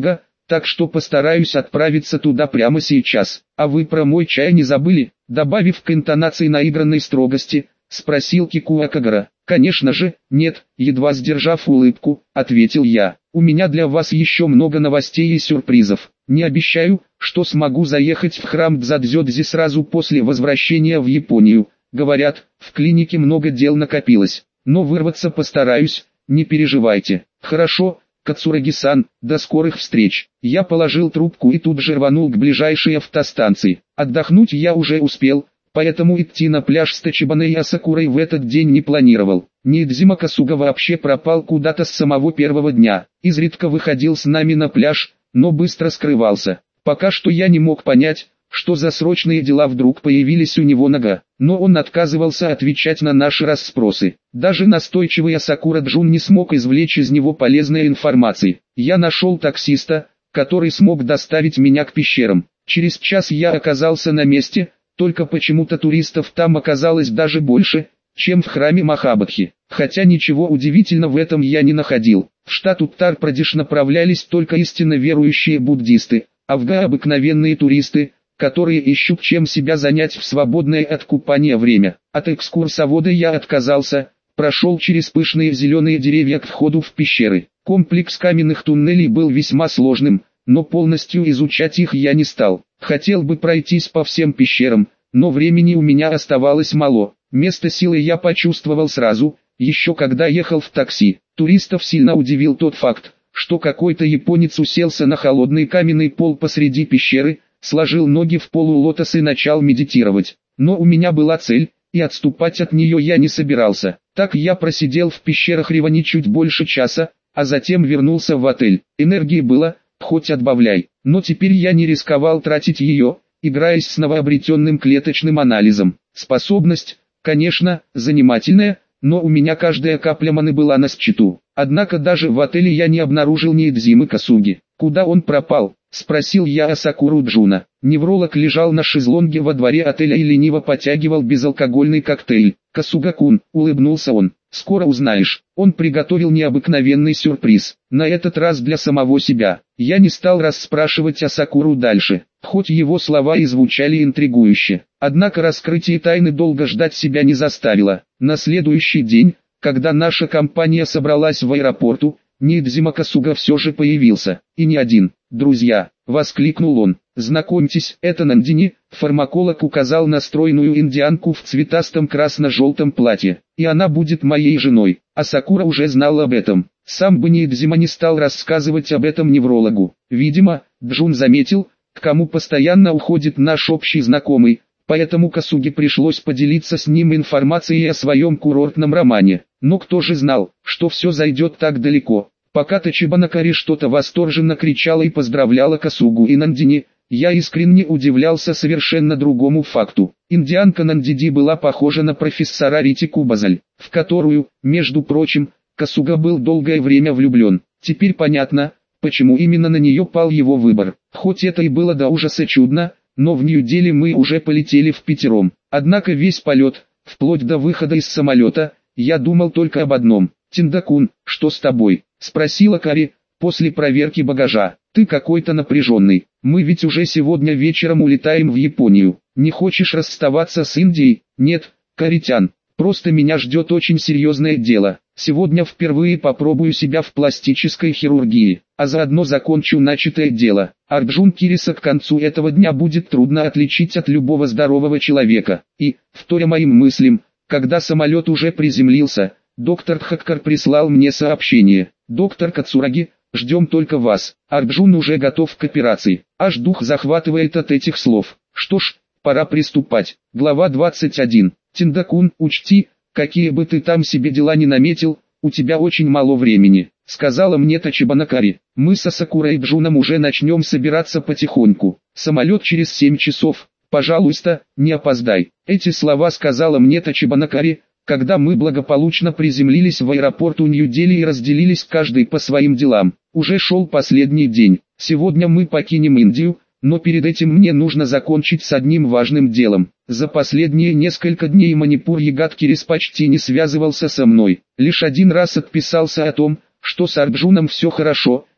так что постараюсь отправиться туда прямо сейчас. А вы про мой чай не забыли?» Добавив к интонации наигранной строгости, спросил Кикуа Кагара. «Конечно же, нет», едва сдержав улыбку, ответил я. «У меня для вас еще много новостей и сюрпризов. Не обещаю, что смогу заехать в храм Дзадзёдзи сразу после возвращения в Японию. Говорят, в клинике много дел накопилось, но вырваться постараюсь, не переживайте». «Хорошо, Кацураги-сан, до скорых встреч». Я положил трубку и тут же рванул к ближайшей автостанции. Отдохнуть я уже успел, поэтому идти на пляж с Тачибаной и Асакурой в этот день не планировал. Ниидзима Касуга вообще пропал куда-то с самого первого дня. Изредка выходил с нами на пляж, но быстро скрывался. Пока что я не мог понять, что за срочные дела вдруг появились у него нога, но он отказывался отвечать на наши расспросы. Даже настойчивый Асакура Джун не смог извлечь из него полезной информации. Я нашел таксиста, который смог доставить меня к пещерам. Через час я оказался на месте, только почему-то туристов там оказалось даже больше, чем в храме Махабодхи. Хотя ничего удивительного в этом я не находил. В штат Уттар-Прадеш направлялись только истинно верующие буддисты, а в Га обыкновенные туристы, которые ищут чем себя занять в свободное от купания время. От экскурсовода я отказался, прошел через пышные зеленые деревья к входу в пещеры. Комплекс каменных туннелей был весьма сложным, но полностью изучать их я не стал. Хотел бы пройтись по всем пещерам, но времени у меня оставалось мало. Место силы я почувствовал сразу, еще когда ехал в такси. Туристов сильно удивил тот факт, что какой-то японец уселся на холодный каменный пол посреди пещеры, сложил ноги в полулотос и начал медитировать. Но у меня была цель, и отступать от нее я не собирался. Так я просидел в пещерах Ривани чуть больше часа, а затем вернулся в отель. Энергии было, хоть отбавляй, но теперь я не рисковал тратить ее, играясь с новообретенным клеточным анализом. Способность, конечно, занимательная, но у меня каждая капля маны была на счету. Однако даже в отеле я не обнаружил Ниидзимы Касуги. «Куда он пропал?» — спросил я Асакуру Джуна. Невролог лежал на шезлонге во дворе отеля и лениво потягивал безалкогольный коктейль. «Касуга-кун», — улыбнулся он, — «скоро узнаешь». Он приготовил необыкновенный сюрприз, на этот раз для самого себя. Я не стал расспрашивать Асакуру дальше, хоть его слова и звучали интригующе. Однако раскрытие тайны долго ждать себя не заставило. На следующий день, когда наша компания собралась в аэропорту, Ниидзима Касуга все же появился, и не один. «Друзья!» — воскликнул он. «Знакомьтесь, это Нандини», — фармаколог указал на стройную индианку в цветастом красно-желтом платье. «И она будет моей женой». Асакура уже знал об этом. Сам бы Ниидзима не стал рассказывать об этом неврологу. Видимо, Джун заметил, к кому постоянно уходит наш общий знакомый, поэтому Касуге пришлось поделиться с ним информацией о своем курортном романе. Но кто же знал, что все зайдет так далеко? Пока Тачибана Кари что-то восторженно кричала и поздравляла Касугу и Нандини, я искренне удивлялся совершенно другому факту. Индианка Нандиди была похожа на профессора Ритику Базаль, в которую, между прочим, Касуга был долгое время влюблен. Теперь понятно, почему именно на нее пал его выбор. Хоть это и было до ужаса чудно, но в Нью-Дели мы уже полетели впятером. Однако весь полет, вплоть до выхода из самолета, я думал только об одном. «Тиндакун, что с тобой?» — спросила Кари, после проверки багажа. «Ты какой-то напряженный. Мы ведь уже сегодня вечером улетаем в Японию. Не хочешь расставаться с Индией?» «Нет, Каритян, просто меня ждет очень серьезное дело. Сегодня впервые попробую себя в пластической хирургии, а заодно закончу начатое дело. Арджун Кириса к концу этого дня будет трудно отличить от любого здорового человека». И, вторя моим мыслям, когда самолет уже приземлился, доктор Тхаккар прислал мне сообщение. «Доктор Кацураги, ждем только вас. Арджун уже готов к операции». Аж дух захватывает от этих слов. Что ж, пора приступать. Глава двадцать один. «Тиндакун, учти, какие бы ты там себе дела не наметил, у тебя очень мало времени», — сказала мне Тачибана Кари. «Мы с Асакурой и Джуном уже начнем собираться потихоньку. Самолет через семь часов. Пожалуйста, не опоздай». Эти слова сказала мне Тачибана Кари, когда мы благополучно приземлились в аэропорту Нью-Дели и разделились каждый по своим делам. Уже шел последний день. Сегодня мы покинем Индию, но перед этим мне нужно закончить с одним важным делом. За последние несколько дней Манипур Ягат Кирис почти не связывался со мной. Лишь один раз отписался о том, что с Арджуном все хорошо,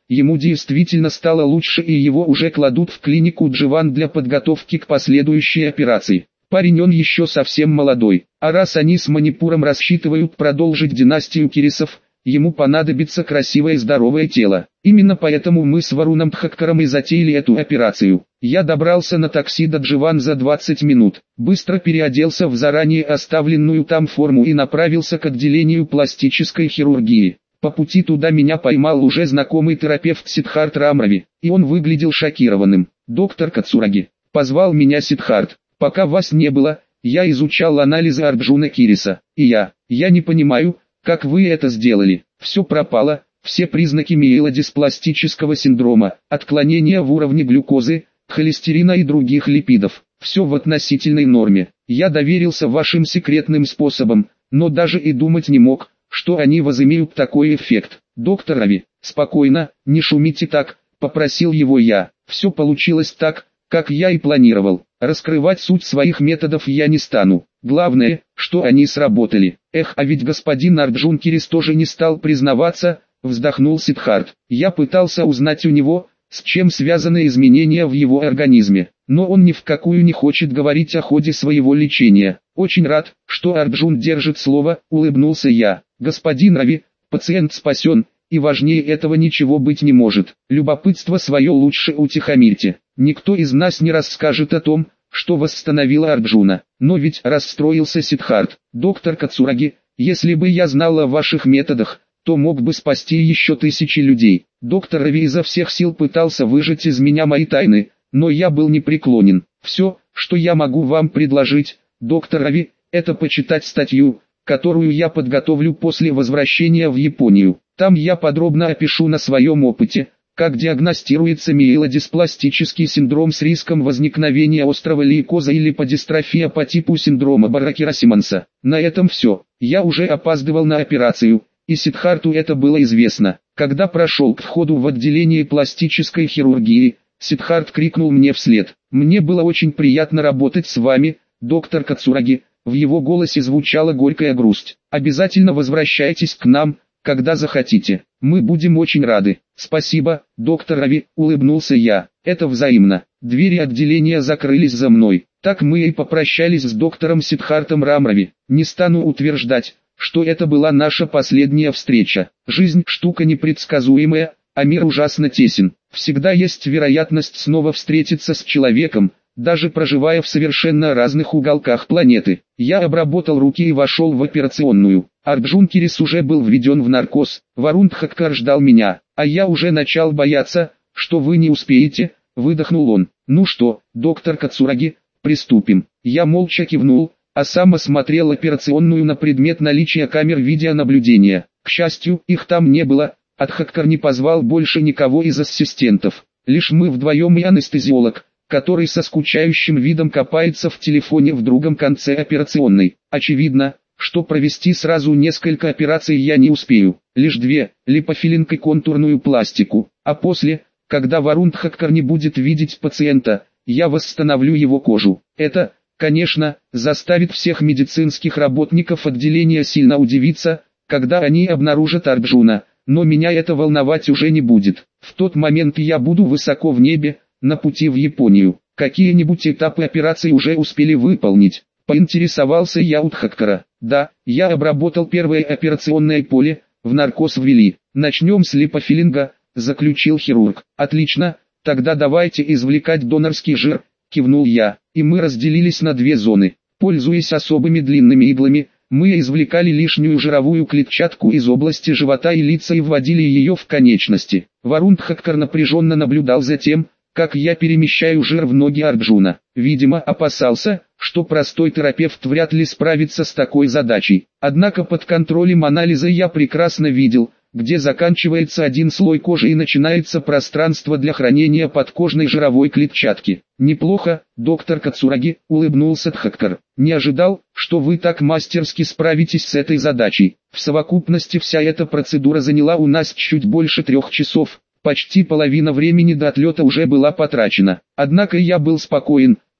ему действительно стало лучше и его уже кладут в клинику Дживан для подготовки к последующей операции. Парень он еще совсем молодой, а раз они с Манипуром рассчитывают продолжить династию Кирисов, ему понадобится красивое и здоровое тело. Именно поэтому мы с Варуном Тхаккаром и затеяли эту операцию. Я добрался на такси до Дживан за двадцать минут, быстро переоделся в заранее оставленную там форму и направился к отделению пластической хирургии. По пути туда меня поймал уже знакомый терапевт Сиддхарт Рамрави, и он выглядел шокированным. «Доктор Кацураги», — позвал меня Сиддхарт, — «пока вас не было, я изучал анализы Арджуна Кириса, и я, я не понимаю, как вы это сделали. Все пропало, все признаки миелодиспластического синдрома, отклонения в уровне глюкозы, холестерина и других липидов, все в относительной норме. Я доверился вашим секретным способам, но даже и думать не мог, что они возымеют такой эффект. Доктор Рави, спокойно, не шумите так», — попросил его я. «Все получилось так, как я и планировал. Раскрывать суть своих методов я не стану. Главное, что они сработали». «Эх, а ведь господин Арджун Кирис тоже не стал признаваться», — вздохнул Сиддхарт. «Я пытался узнать у него, с чем связаны изменения в его организме, но он ни в какую не хочет говорить о ходе своего лечения. Очень рад, что Арджун держит слово», — улыбнулся я. «Господин Рави, пациент спасен, и важнее этого ничего быть не может. Любопытство свое лучше утихомирьте. Никто из нас не расскажет о том, что восстановило Арджуна». «Но ведь», — расстроился Сиддхарт, — «доктор Кацураги, если бы я знал о ваших методах, то мог бы спасти еще тысячи людей». Доктор Рави изо всех сил пытался выжать из меня мои тайны, но я был непреклонен. «Все, что я могу вам предложить, доктор Рави, это почитать статью, которую я подготовлю после возвращения в Японию. Там я подробно опишу на своем опыте, как диагностируется миелодиспластический синдром с риском возникновения острого лейкоза или липодистрофия по типу синдрома Баракера-Симонса. На этом все. Я уже опаздывал на операцию, и Сиддхарту это было известно. Когда прошел к входу в отделение пластической хирургии, Сиддхарт крикнул мне вслед: «Мне было очень приятно работать с вами, доктор Кацураги». В его голосе звучала горькая грусть. «Обязательно возвращайтесь к нам, когда захотите. Мы будем очень рады». «Спасибо, доктор Рави», — улыбнулся я. «Это взаимно». Двери отделения закрылись за мной. Так мы и попрощались с доктором Сиддхартом Рамрави. Не стану утверждать, что это была наша последняя встреча. Жизнь штука непредсказуемая, а мир ужасно тесен. Всегда есть вероятность снова встретиться с человеком, даже проживая в совершенно разных уголках планеты. Я обработал руки и вошел в операционную. Арджун Кирис уже был введен в наркоз. Варун Тхаккар ждал меня, а я уже начал бояться, что вы не успеете, выдохнул он. «Ну что, доктор Кацураги, приступим». Я молча кивнул, а сам осмотрел операционную на предмет наличия камер видеонаблюдения. К счастью, их там не было, а Тхаккар не позвал больше никого из ассистентов. Лишь мы вдвоем и анестезиолог, который со скучающим видом копается в телефоне в другом конце операционной. Очевидно, что провести сразу несколько операций я не успею. Лишь две, липофилинг и контурную пластику. А после, когда Варун Тхаккар не будет видеть пациента, я восстановлю его кожу. Это, конечно, заставит всех медицинских работников отделения сильно удивиться, когда они обнаружат Арджуна, но меня это волновать уже не будет. В тот момент я буду высоко в небе, на пути в Японию. Какие-нибудь этапы операции уже успели выполнить? Поинтересовался я у Тхаккара. Да, я обработал первое операционное поле, в наркоз ввели. Начнем с липофилинга, заключил хирург. Отлично, тогда давайте извлекать донорский жир, кивнул я, и мы разделились на две зоны. Пользуясь особыми длинными иглами, мы извлекали лишнюю жировую клетчатку из области живота и лица и вводили ее в конечности. Варун Тхаккар напряженно наблюдал за тем, как я перемещаю жир в ноги Арджуна. Видимо, опасался, что простой терапевт вряд ли справится с такой задачей. Однако под контролем анализа я прекрасно видел, где заканчивается один слой кожи и начинается пространство для хранения подкожной жировой клетчатки. «Неплохо, доктор Кацураги», — улыбнулся Тхаккар. «Не ожидал, что вы так мастерски справитесь с этой задачей. В совокупности вся эта процедура заняла у нас чуть больше трех часов. Почти половина времени до отлета уже была потрачена. Однако я был спокоен,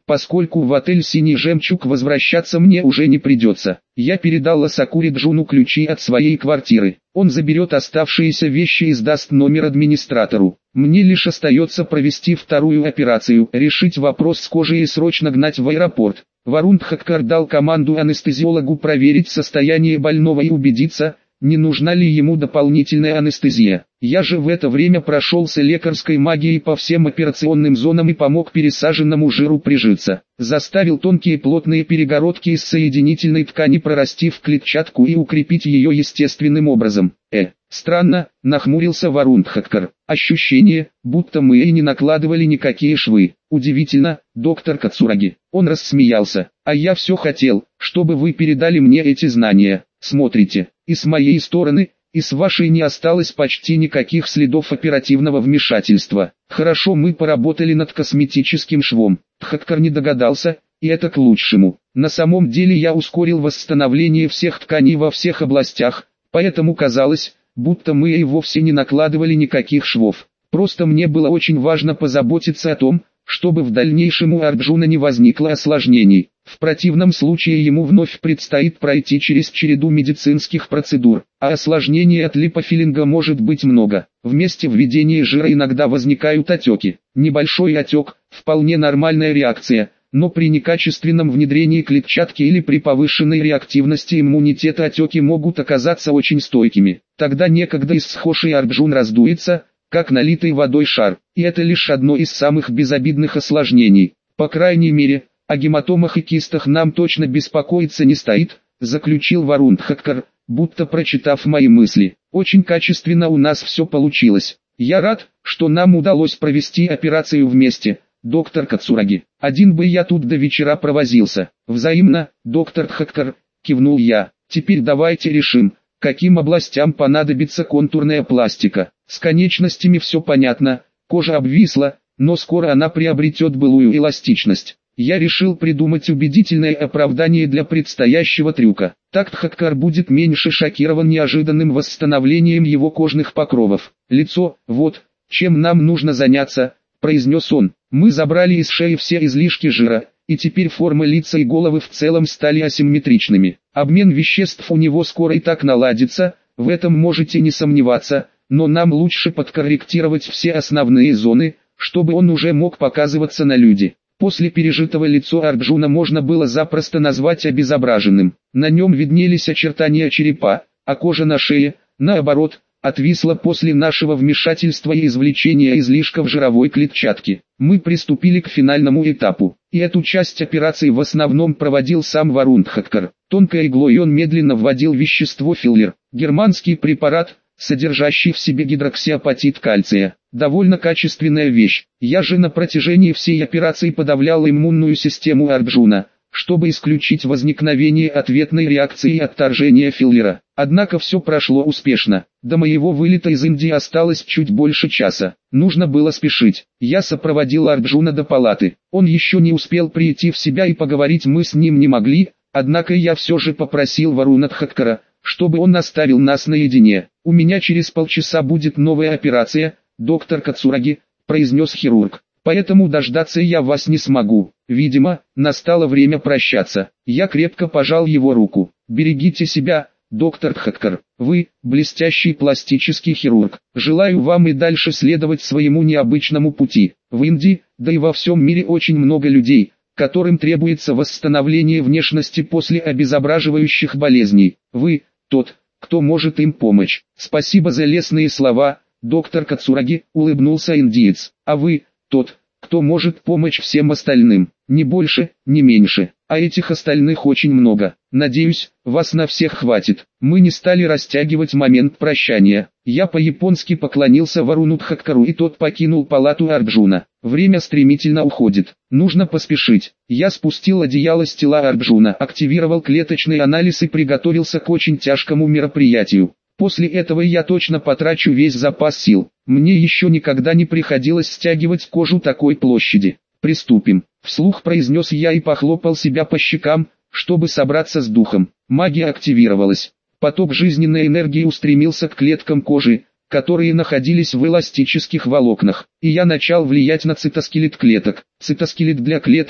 поскольку в отель «Синий жемчуг» возвращаться мне уже не придется. Я передал Асакуре Джуну ключи от своей квартиры. Он заберет оставшиеся вещи и сдаст номер администратору. Мне лишь остается провести вторую операцию, решить вопрос с кожей и срочно гнать в аэропорт. Варун Тхаккар дал команду анестезиологу проверить состояние больного и убедиться, не нужна ли ему дополнительная анестезия. Я же в это время прошелся лекарской магией по всем операционным зонам и помог пересаженному жиру прижиться. Заставил тонкие плотные перегородки из соединительной ткани прорасти в клетчатку и укрепить ее естественным образом. Э, странно, нахмурился Варун Тхаккар. Ощущение, будто мы и не накладывали никакие швы. Удивительно, доктор Кацураги. Он рассмеялся. А я все хотел, чтобы вы передали мне эти знания. Смотрите, и с моей стороны, и с вашей не осталось почти никаких следов оперативного вмешательства. Хорошо, мы поработали над косметическим швом. Тхаккар не догадался, и это к лучшему. На самом деле я ускорил восстановление всех тканей во всех областях, поэтому казалось, будто мы и вовсе не накладывали никаких швов. Просто мне было очень важно позаботиться о том, чтобы в дальнейшем у Арджуна не возникло осложнений. В противном случае ему вновь предстоит пройти через череду медицинских процедур, а осложнений от липофилинга может быть много. В месте введения жира иногда возникают отеки. Небольшой отек – вполне нормальная реакция, но при некачественном внедрении клетчатки или при повышенной реактивности иммунитета отеки могут оказаться очень стойкими. Тогда некогда исхоший Арджун раздуется, как налитый водой шар, и это лишь одно из самых безобидных осложнений. По крайней мере, о гематомах и кистах нам точно беспокоиться не стоит, заключил Варун Тхаккар, будто прочитав мои мысли. Очень качественно у нас все получилось. Я рад, что нам удалось провести операцию вместе, доктор Кацураги. Один бы я тут до вечера провозился. Взаимно, доктор Тхаккар, кивнул я. Теперь давайте решим, каким областям понадобится контурная пластика. С конечностями все понятно, кожа обвисла, но скоро она приобретет былую эластичность. Я решил придумать убедительное оправдание для предстоящего трюка. Так Тхаккар будет меньше шокирован неожиданным восстановлением его кожных покровов. Лицо, вот, чем нам нужно заняться, произнес он. Мы забрали из шеи все излишки жира, и теперь формы лица и головы в целом стали асимметричными. Обмен веществ у него скоро и так наладится, в этом можете не сомневаться, но нам лучше подкорректировать все основные зоны, чтобы он уже мог показываться на люди. После пережитого лицо Арджуна можно было запросто назвать обезображенным. На нем виднелись очертания черепа, а кожа на шее, наоборот, отвисла после нашего вмешательства и извлечения излишков жировой клетчатки. Мы приступили к финальному этапу, и эту часть операции в основном проводил сам Варун Тхаккар. Тонкой иглой он медленно вводил вещество филлер, германский препарат, содержащий в себе гидроксиапатит кальция. Довольно качественная вещь. Я же на протяжении всей операции подавлял иммунную систему Арджуна, чтобы исключить возникновение ответной реакции и отторжения филлера. Однако все прошло успешно. До моего вылета из Индии осталось чуть больше часа. Нужно было спешить. Я сопроводил Арджуна до палаты. Он еще не успел прийти в себя и поговорить мы с ним не могли, однако я все же попросил Варуна Тхаккара, чтобы он оставил нас наедине. «У меня через полчаса будет новая операция, доктор Кацураги», произнес хирург. «Поэтому дождаться я вас не смогу». Видимо, настало время прощаться. Я крепко пожал его руку. «Берегите себя, доктор Тхаккар. Вы – блестящий пластический хирург. Желаю вам и дальше следовать своему необычному пути. В Индии, да и во всем мире очень много людей, которым требуется восстановление внешности после обезображивающих болезней. Вы – тот, кто может им помочь». «Спасибо за лестные слова, доктор Кацураги», улыбнулся индиец. «А вы – тот, кто может помочь всем остальным. Ни больше, ни меньше. А этих остальных очень много. Надеюсь, вас на всех хватит». Мы не стали растягивать момент прощания. Я по-японски поклонился Варуну Тхаккару, и тот покинул палату Арджуна. Время стремительно уходит. Нужно поспешить. Я спустил одеяло с тела Арджуна, активировал клеточный анализ и приготовился к очень тяжкому мероприятию. После этого я точно потрачу весь запас сил. Мне еще никогда не приходилось стягивать кожу такой площади. «Приступим», — вслух произнес я и похлопал себя по щекам, чтобы собраться с духом. Магия активировалась. Поток жизненной энергии устремился к клеткам кожи, которые находились в эластических волокнах, и я начал влиять на цитоскелет клеток. Цитоскелет для клеток,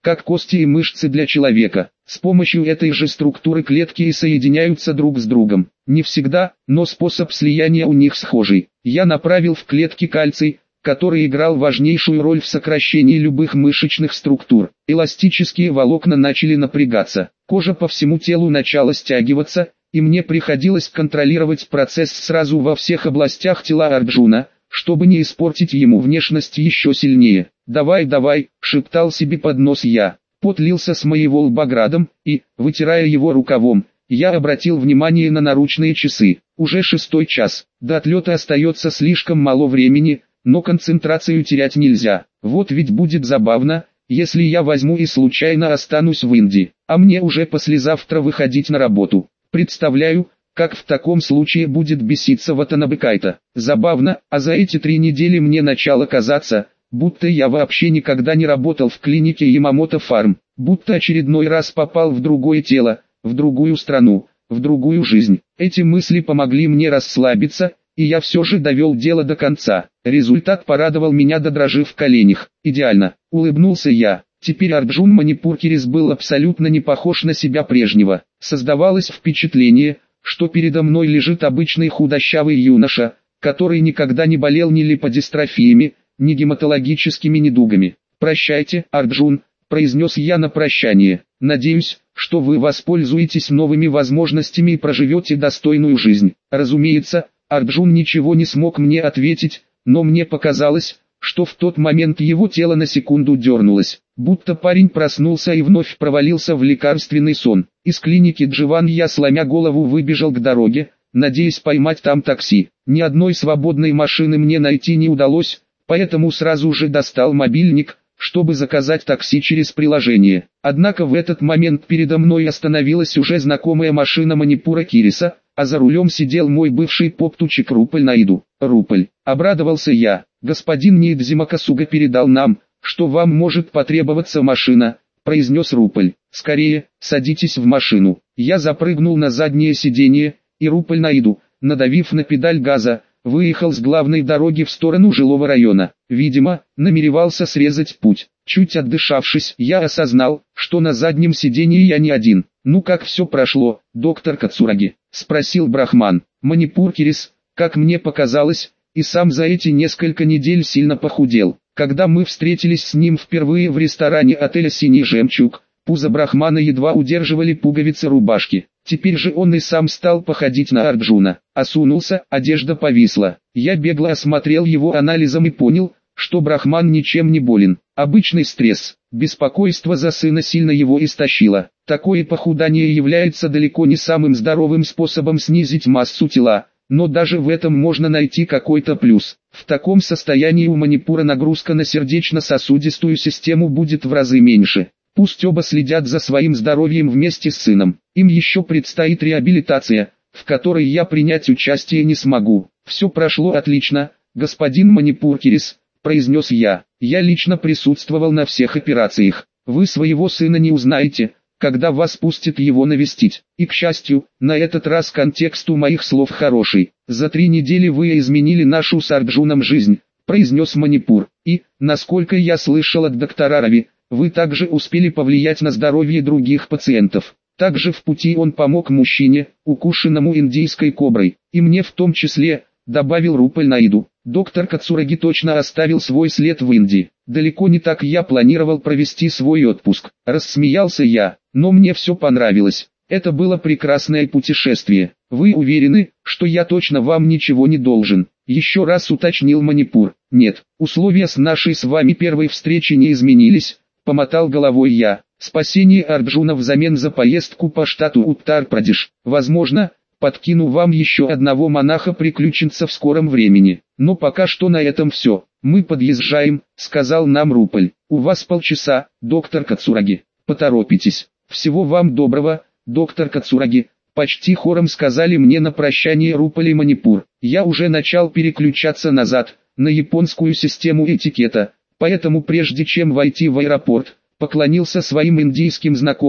как кости и мышцы для человека. С помощью этой же структуры клетки и соединяются друг с другом. Не всегда, но способ слияния у них схожий. Я направил в клетки кальций, который играл важнейшую роль в сокращении любых мышечных структур. Эластические волокна начали напрягаться, кожа по всему телу начала стягиваться, и мне приходилось контролировать процесс сразу во всех областях тела Арджуна, чтобы не испортить ему внешность еще сильнее. «Давай, давай», — шептал себе под нос я. Пот лился с моего лба градом, и, вытирая его рукавом, я обратил внимание на наручные часы. Уже шестой час, до отлета остается слишком мало времени, но концентрацию терять нельзя. Вот ведь будет забавно, если я возьму и случайно останусь в Индии, а мне уже послезавтра выходить на работу. Представляю, как в таком случае будет беситься Ватанабе Кайта. Забавно, а за эти три недели мне начало казаться, будто я вообще никогда не работал в клинике Ямамото Фарм, будто очередной раз попал в другое тело, в другую страну, в другую жизнь. Эти мысли помогли мне расслабиться, и я все же довел дело до конца. Результат порадовал меня до дрожи в коленях. Идеально, улыбнулся я. Теперь Арджун Манипуркирис был абсолютно не похож на себя прежнего. Создавалось впечатление, что передо мной лежит обычный худощавый юноша, который никогда не болел ни липодистрофиями, ни гематологическими недугами. «Прощайте, Арджун», — произнес я на прощание. «Надеюсь, что вы воспользуетесь новыми возможностями и проживете достойную жизнь». Разумеется, Арджун ничего не смог мне ответить, но мне показалось, что в тот момент его тело на секунду дернулось, будто парень проснулся и вновь провалился в лекарственный сон. Из клиники Дживан я, сломя голову, выбежал к дороге, надеясь поймать там такси. Ни одной свободной машины мне найти не удалось, поэтому сразу же достал мобильник, чтобы заказать такси через приложение. Однако в этот момент передо мной остановилась уже знакомая машина Манипура Кириса, а за рулем сидел мой бывший поптучик Руполь Наиду. «Руполь», — обрадовался я, — «господин Ниидзимакасуга передал нам, что вам может потребоваться машина», — произнес Руполь. «Скорее, садитесь в машину». Я запрыгнул на заднее сиденье, и Руполь Наиду, надавив на педаль газа, выехал с главной дороги в сторону жилого района. Видимо, намеревался срезать путь. Чуть отдышавшись, я осознал, что на заднем сиденье я не один. «Ну как все прошло, доктор Кацураги?» — спросил Брахман. Манипуркирис, как мне показалось, и сам за эти несколько недель сильно похудел. Когда мы встретились с ним впервые в ресторане отеля «Синий жемчуг», пузо Брахмана едва удерживали пуговицы рубашки. Теперь же он и сам стал походить на Арджуна. Осунулся, одежда повисла. Я бегло осмотрел его анализом и понял, что Брахман ничем не болен. Обычный стресс, беспокойство за сына сильно его истощило. Такое похудание является далеко не самым здоровым способом снизить массу тела, но даже в этом можно найти какой-то плюс. В таком состоянии у Манипура нагрузка на сердечно-сосудистую систему будет в разы меньше. Пусть оба следят за своим здоровьем вместе с сыном. Им еще предстоит реабилитация, в которой я принять участие не смогу. «Все прошло отлично, господин Манипуркирис», — произнес я. «Я лично присутствовал на всех операциях. Вы своего сына не узнаете, когда вас пустят его навестить. И, к счастью, на этот раз контекст у моих слов хороший. За три недели вы изменили нашу с Арджуном жизнь», — произнес Манипур. «И, насколько я слышал от доктора Рави, вы также успели повлиять на здоровье других пациентов. Также в пути он помог мужчине, укушенному индийской коброй, и мне в том числе», — добавил Руполь Наиду. «Доктор Кацураги точно оставил свой след в Индии. Далеко не так я планировал провести свой отпуск». Рассмеялся я, но мне все понравилось. Это было прекрасное путешествие. «Вы уверены, что я точно вам ничего не должен?» — еще раз уточнил Манипур. «Нет, условия с нашей с вами первой встречи не изменились», — помотал головой я. «Спасение Арджуна взамен за поездку по штату Уттар-Прадеш. Возможно, подкину вам еще одного монаха-приключенца в скором времени. Но пока что на этом все. Мы подъезжаем», — сказал нам Руполь. «У вас полчаса, доктор Кацураги. Поторопитесь. Всего вам доброго, доктор Кацураги», — почти хором сказали мне на прощание Руполь и Манипур. Я уже начал переключаться назад, на японскую систему этикета, поэтому прежде чем войти в аэропорт, поклонился своим индийским знакомым,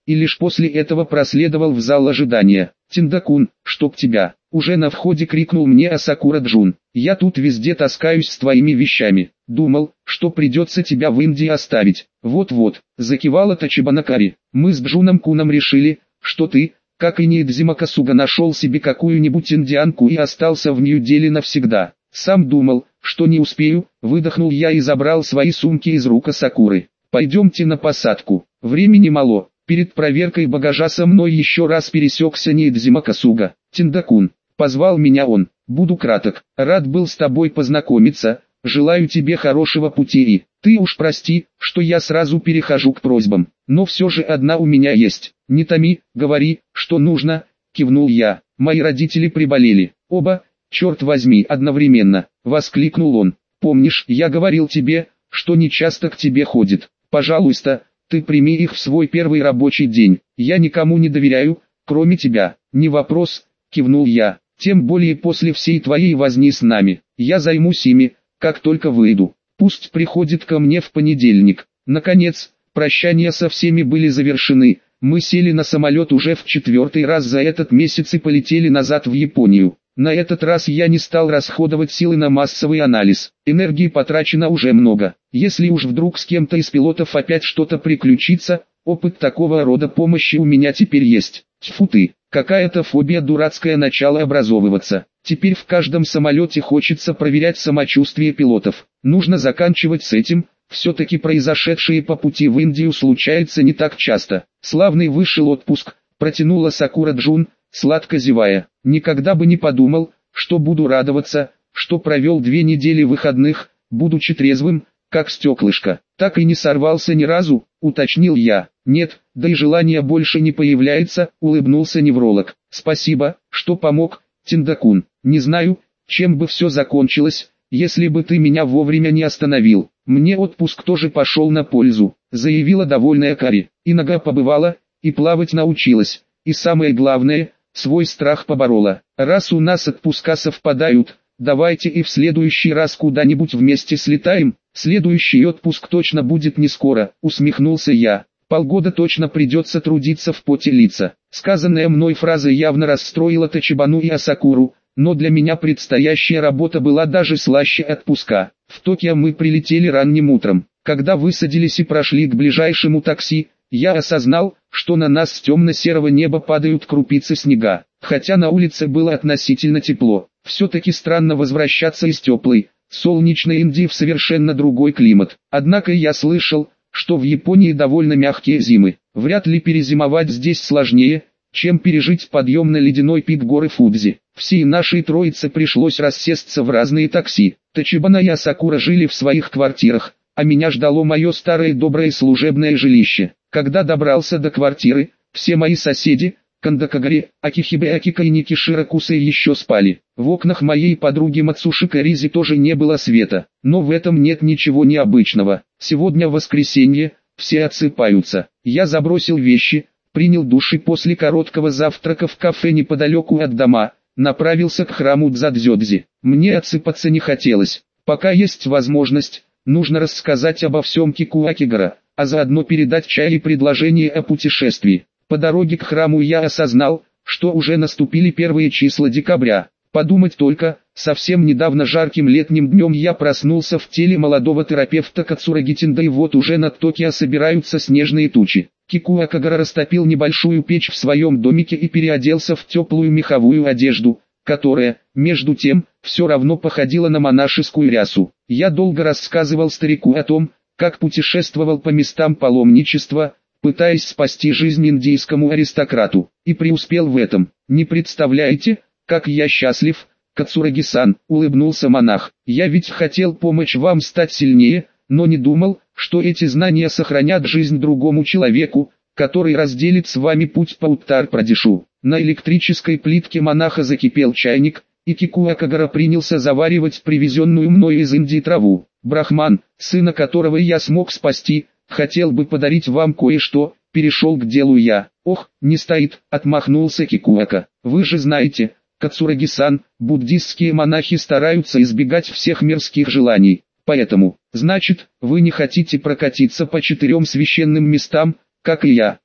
и лишь после этого проследовал в зал ожидания. «Тиндакун, чтоб тебя!» Уже на входе крикнул мне Асакура-джун. «Я тут везде таскаюсь с твоими вещами. Думал, что придется тебя в Индии оставить». «Вот-вот», закивала Тачибанакари. «Мы с Джуном-куном решили, что ты, как и Ниидзима Касуга, нашел себе какую-нибудь индианку и остался в Нью-Дели навсегда. Сам думал, что не успею», выдохнул я и забрал свои сумки из рук Асакуры. «Пойдемте на посадку. Времени мало». Перед проверкой багажа со мной еще раз пересекся Ниидзима Касуга. «Тиндакун», позвал меня он, — «буду краток. Рад был с тобой познакомиться, желаю тебе хорошего пути и, ты уж прости, что я сразу перехожу к просьбам, но все же одна у меня есть. Не томи, говори, что нужно», кивнул я. «Мои родители приболели, оба, черт возьми, одновременно», воскликнул он. «Помнишь, я говорил тебе, что не часто к тебе ходит? Пожалуйста, ты прими их в свой первый рабочий день. Я никому не доверяю, кроме тебя». «Не вопрос», кивнул я, «тем более после всей твоей возни с нами. Я займусь ими, как только выйду. Пусть приходит ко мне в понедельник». Наконец, прощания со всеми были завершены. Мы сели на самолет уже в четвертый раз за этот месяц и полетели назад в Японию. На этот раз я не стал расходовать силы на массовый анализ. Энергии потрачено уже много. Если уж вдруг с кем-то из пилотов опять что-то приключится, опыт такого рода помощи у меня теперь есть. Тьфу ты, какая-то фобия дурацкая начала образовываться. Теперь в каждом самолете хочется проверять самочувствие пилотов. Нужно заканчивать с этим. Все-таки произошедшее по пути в Индию случается не так часто. Славный вышел отпуск, протянула Сакура-джун, сладко зевая. Никогда бы не подумал, что буду радоваться, что провел две недели выходных, будучи трезвым, как стеклышко. Так и не сорвался ни разу, уточнил я. Нет, да и желания больше не появляется, улыбнулся невролог. Спасибо, что помог, Тиндакун. Не знаю, чем бы все закончилось, если бы ты меня вовремя не остановил. Мне отпуск тоже пошел на пользу, заявила довольная Кари. И нога побывала, и плавать научилась, и самое главное, свой страх поборола. Раз у нас отпуска совпадают, давайте и в следующий раз куда-нибудь вместе слетаем. Следующий отпуск точно будет не скоро, усмехнулся я. Полгода точно придется трудиться в поте лица. Сказанная мной фраза явно расстроила Тачибану и Асакуру, но для меня предстоящая работа была даже слаще отпуска. В Токио мы прилетели ранним утром. Когда высадились и прошли к ближайшему такси, я осознал, что на нас с темно-серого неба падают крупицы снега. Хотя на улице было относительно тепло, все-таки странно возвращаться из теплой, солнечной Индии в совершенно другой климат. Однако я слышал, что в Японии довольно мягкие зимы. Вряд ли перезимовать здесь сложнее, чем пережить подъем на ледяной пик горы Фудзи. Всей нашей троице пришлось рассесться в разные такси. Тачибана и Асакура жили в своих квартирах, а меня ждало мое старое доброе служебное жилище. Когда добрался до квартиры, все мои соседи, Кандакагари, Акихибе, Акика и Никишира Кусей еще спали. В окнах моей подруги Мацушика Ризи тоже не было света, но в этом нет ничего необычного. Сегодня воскресенье, все отсыпаются. Я забросил вещи, принял душ и после короткого завтрака в кафе неподалеку от дома, направился к храму Дзадзёдзи. Мне отсыпаться не хотелось. Пока есть возможность, нужно рассказать обо всем Кику Акигара, а заодно передать чай и предложение о путешествии. По дороге к храму я осознал, что уже наступили первые числа декабря. Подумать только, совсем недавно жарким летним днем я проснулся в теле молодого терапевта Кацураги Тинда, и вот уже над Токио собираются снежные тучи. Кику Акагара растопил небольшую печь в своем домике и переоделся в теплую меховую одежду, которая, между тем, все равно походила на монашескую рясу. Я долго рассказывал старику о том, как путешествовал по местам паломничества, пытаясь спасти жизнь индийскому аристократу, и преуспел в этом. «Не представляете, как я счастлив, Кацураги-сан», улыбнулся монах. «Я ведь хотел помочь вам стать сильнее, но не думал, что эти знания сохранят жизнь другому человеку, который разделит с вами путь по Уттар-Прадешу». На электрической плитке монаха закипел чайник, и Кику Акагара принялся заваривать привезенную мной из Индии траву. «Брахман, сына которого я смог спасти, хотел бы подарить вам кое-что», перешел к делу я. «Ох, не стоит», отмахнулся Кикуака. «Вы же знаете, Кацураги-сан, буддистские монахи стараются избегать всех мирских желаний. Поэтому, значит, вы не хотите прокатиться по четырем священным местам, как и я?»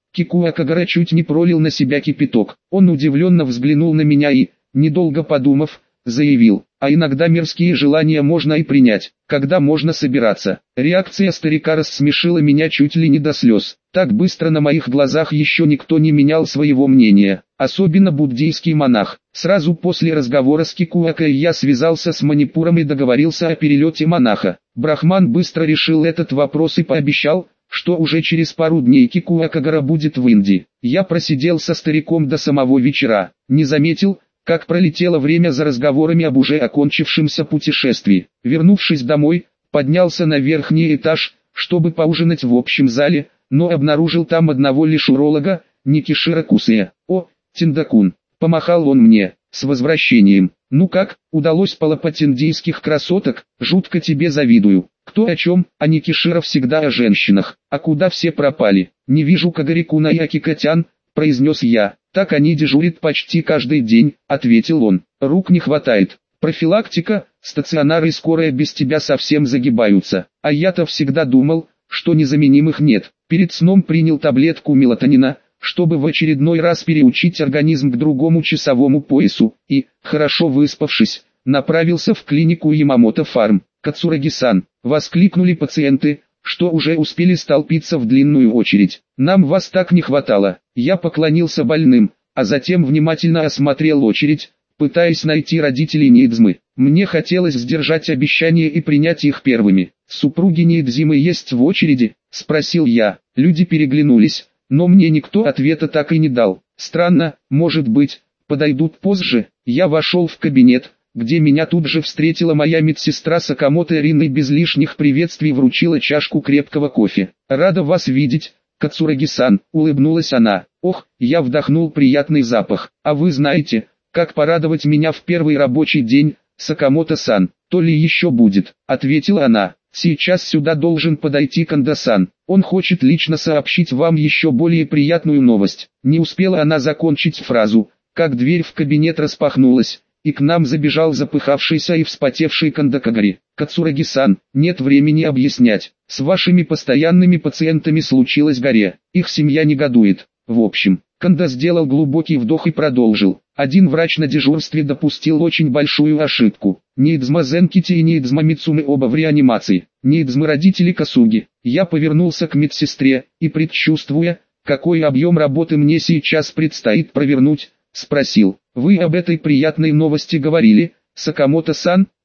Кикуа Кагара чуть не пролил на себя кипяток. Он удивленно взглянул на меня и, недолго подумав, заявил: а иногда мирские желания можно и принять, когда можно собираться. Реакция старика рассмешила меня чуть ли не до слез. Так быстро на моих глазах еще никто не менял своего мнения, особенно буддийский монах. Сразу после разговора с Кикуакой я связался с Манипуром и договорился о перелете монаха. Брахман быстро решил этот вопрос и пообещал, что уже через пару дней Кикуа Кагара будет в Индии. Я просидел со стариком до самого вечера, не заметил, как пролетело время за разговорами об уже окончившемся путешествии. Вернувшись домой, поднялся на верхний этаж, чтобы поужинать в общем зале, но обнаружил там одного лишь уролога, Никишира Кусея. «О, Тиндакун!» — помахал он мне, — «с возвращением! Ну как, удалось полопать индийских красоток? Жутко тебе завидую». «Кто о чем, а Никишира всегда о женщинах. А куда все пропали? Не вижу Кагарикуна и Акикатян», — произнес я. «Так они дежурят почти каждый день», — ответил он. «Рук не хватает. Профилактика, стационар и скорая без тебя совсем загибаются. А я-то всегда думал, что незаменимых нет». Перед сном принял таблетку мелатонина, чтобы в очередной раз переучить организм к другому часовому поясу, и, хорошо выспавшись, направился в клинику Ямамото Фарм. «Кацураги-сан!» — воскликнули пациенты, что уже успели столпиться в длинную очередь. «Нам вас так не хватало». Я поклонился больным, а затем внимательно осмотрел очередь, пытаясь найти родителей Ниидзмы. Мне хотелось сдержать обещание и принять их первыми. «Супруги Ниидзимы есть в очереди?» — спросил я. Люди переглянулись, но мне никто ответа так и не дал. «Странно, может быть, подойдут позже». Я вошел в кабинет, где меня тут же встретила моя медсестра Сакамото Рин и без лишних приветствий вручила чашку крепкого кофе. «Рада вас видеть, Кацураги-сан», — улыбнулась она. «Ох, я вдохнул приятный запах. А вы знаете, как порадовать меня в первый рабочий день, Сакамото-сан?» «То ли еще будет», — ответила она. «Сейчас сюда должен подойти Канда-сан. Он хочет лично сообщить вам еще более приятную новость». Не успела она закончить фразу, как дверь в кабинет распахнулась, и к нам забежал запыхавшийся и вспотевший Канда Кагари. «Кацураги-сан, нет времени объяснять. С вашими постоянными пациентами случилось горе. Их семья негодует. В общем». Канда сделал глубокий вдох и продолжил. Один врач на дежурстве допустил очень большую ошибку. Ниидзма Зенкити и Ниидзма Мицумы оба в реанимации. Ниидзмы родители Касуги. Я повернулся к медсестре, и предчувствуя, какой объем работы мне сейчас предстоит провернуть, спросил: «Вы об этой приятной новости говорили, Сакамото-сан?»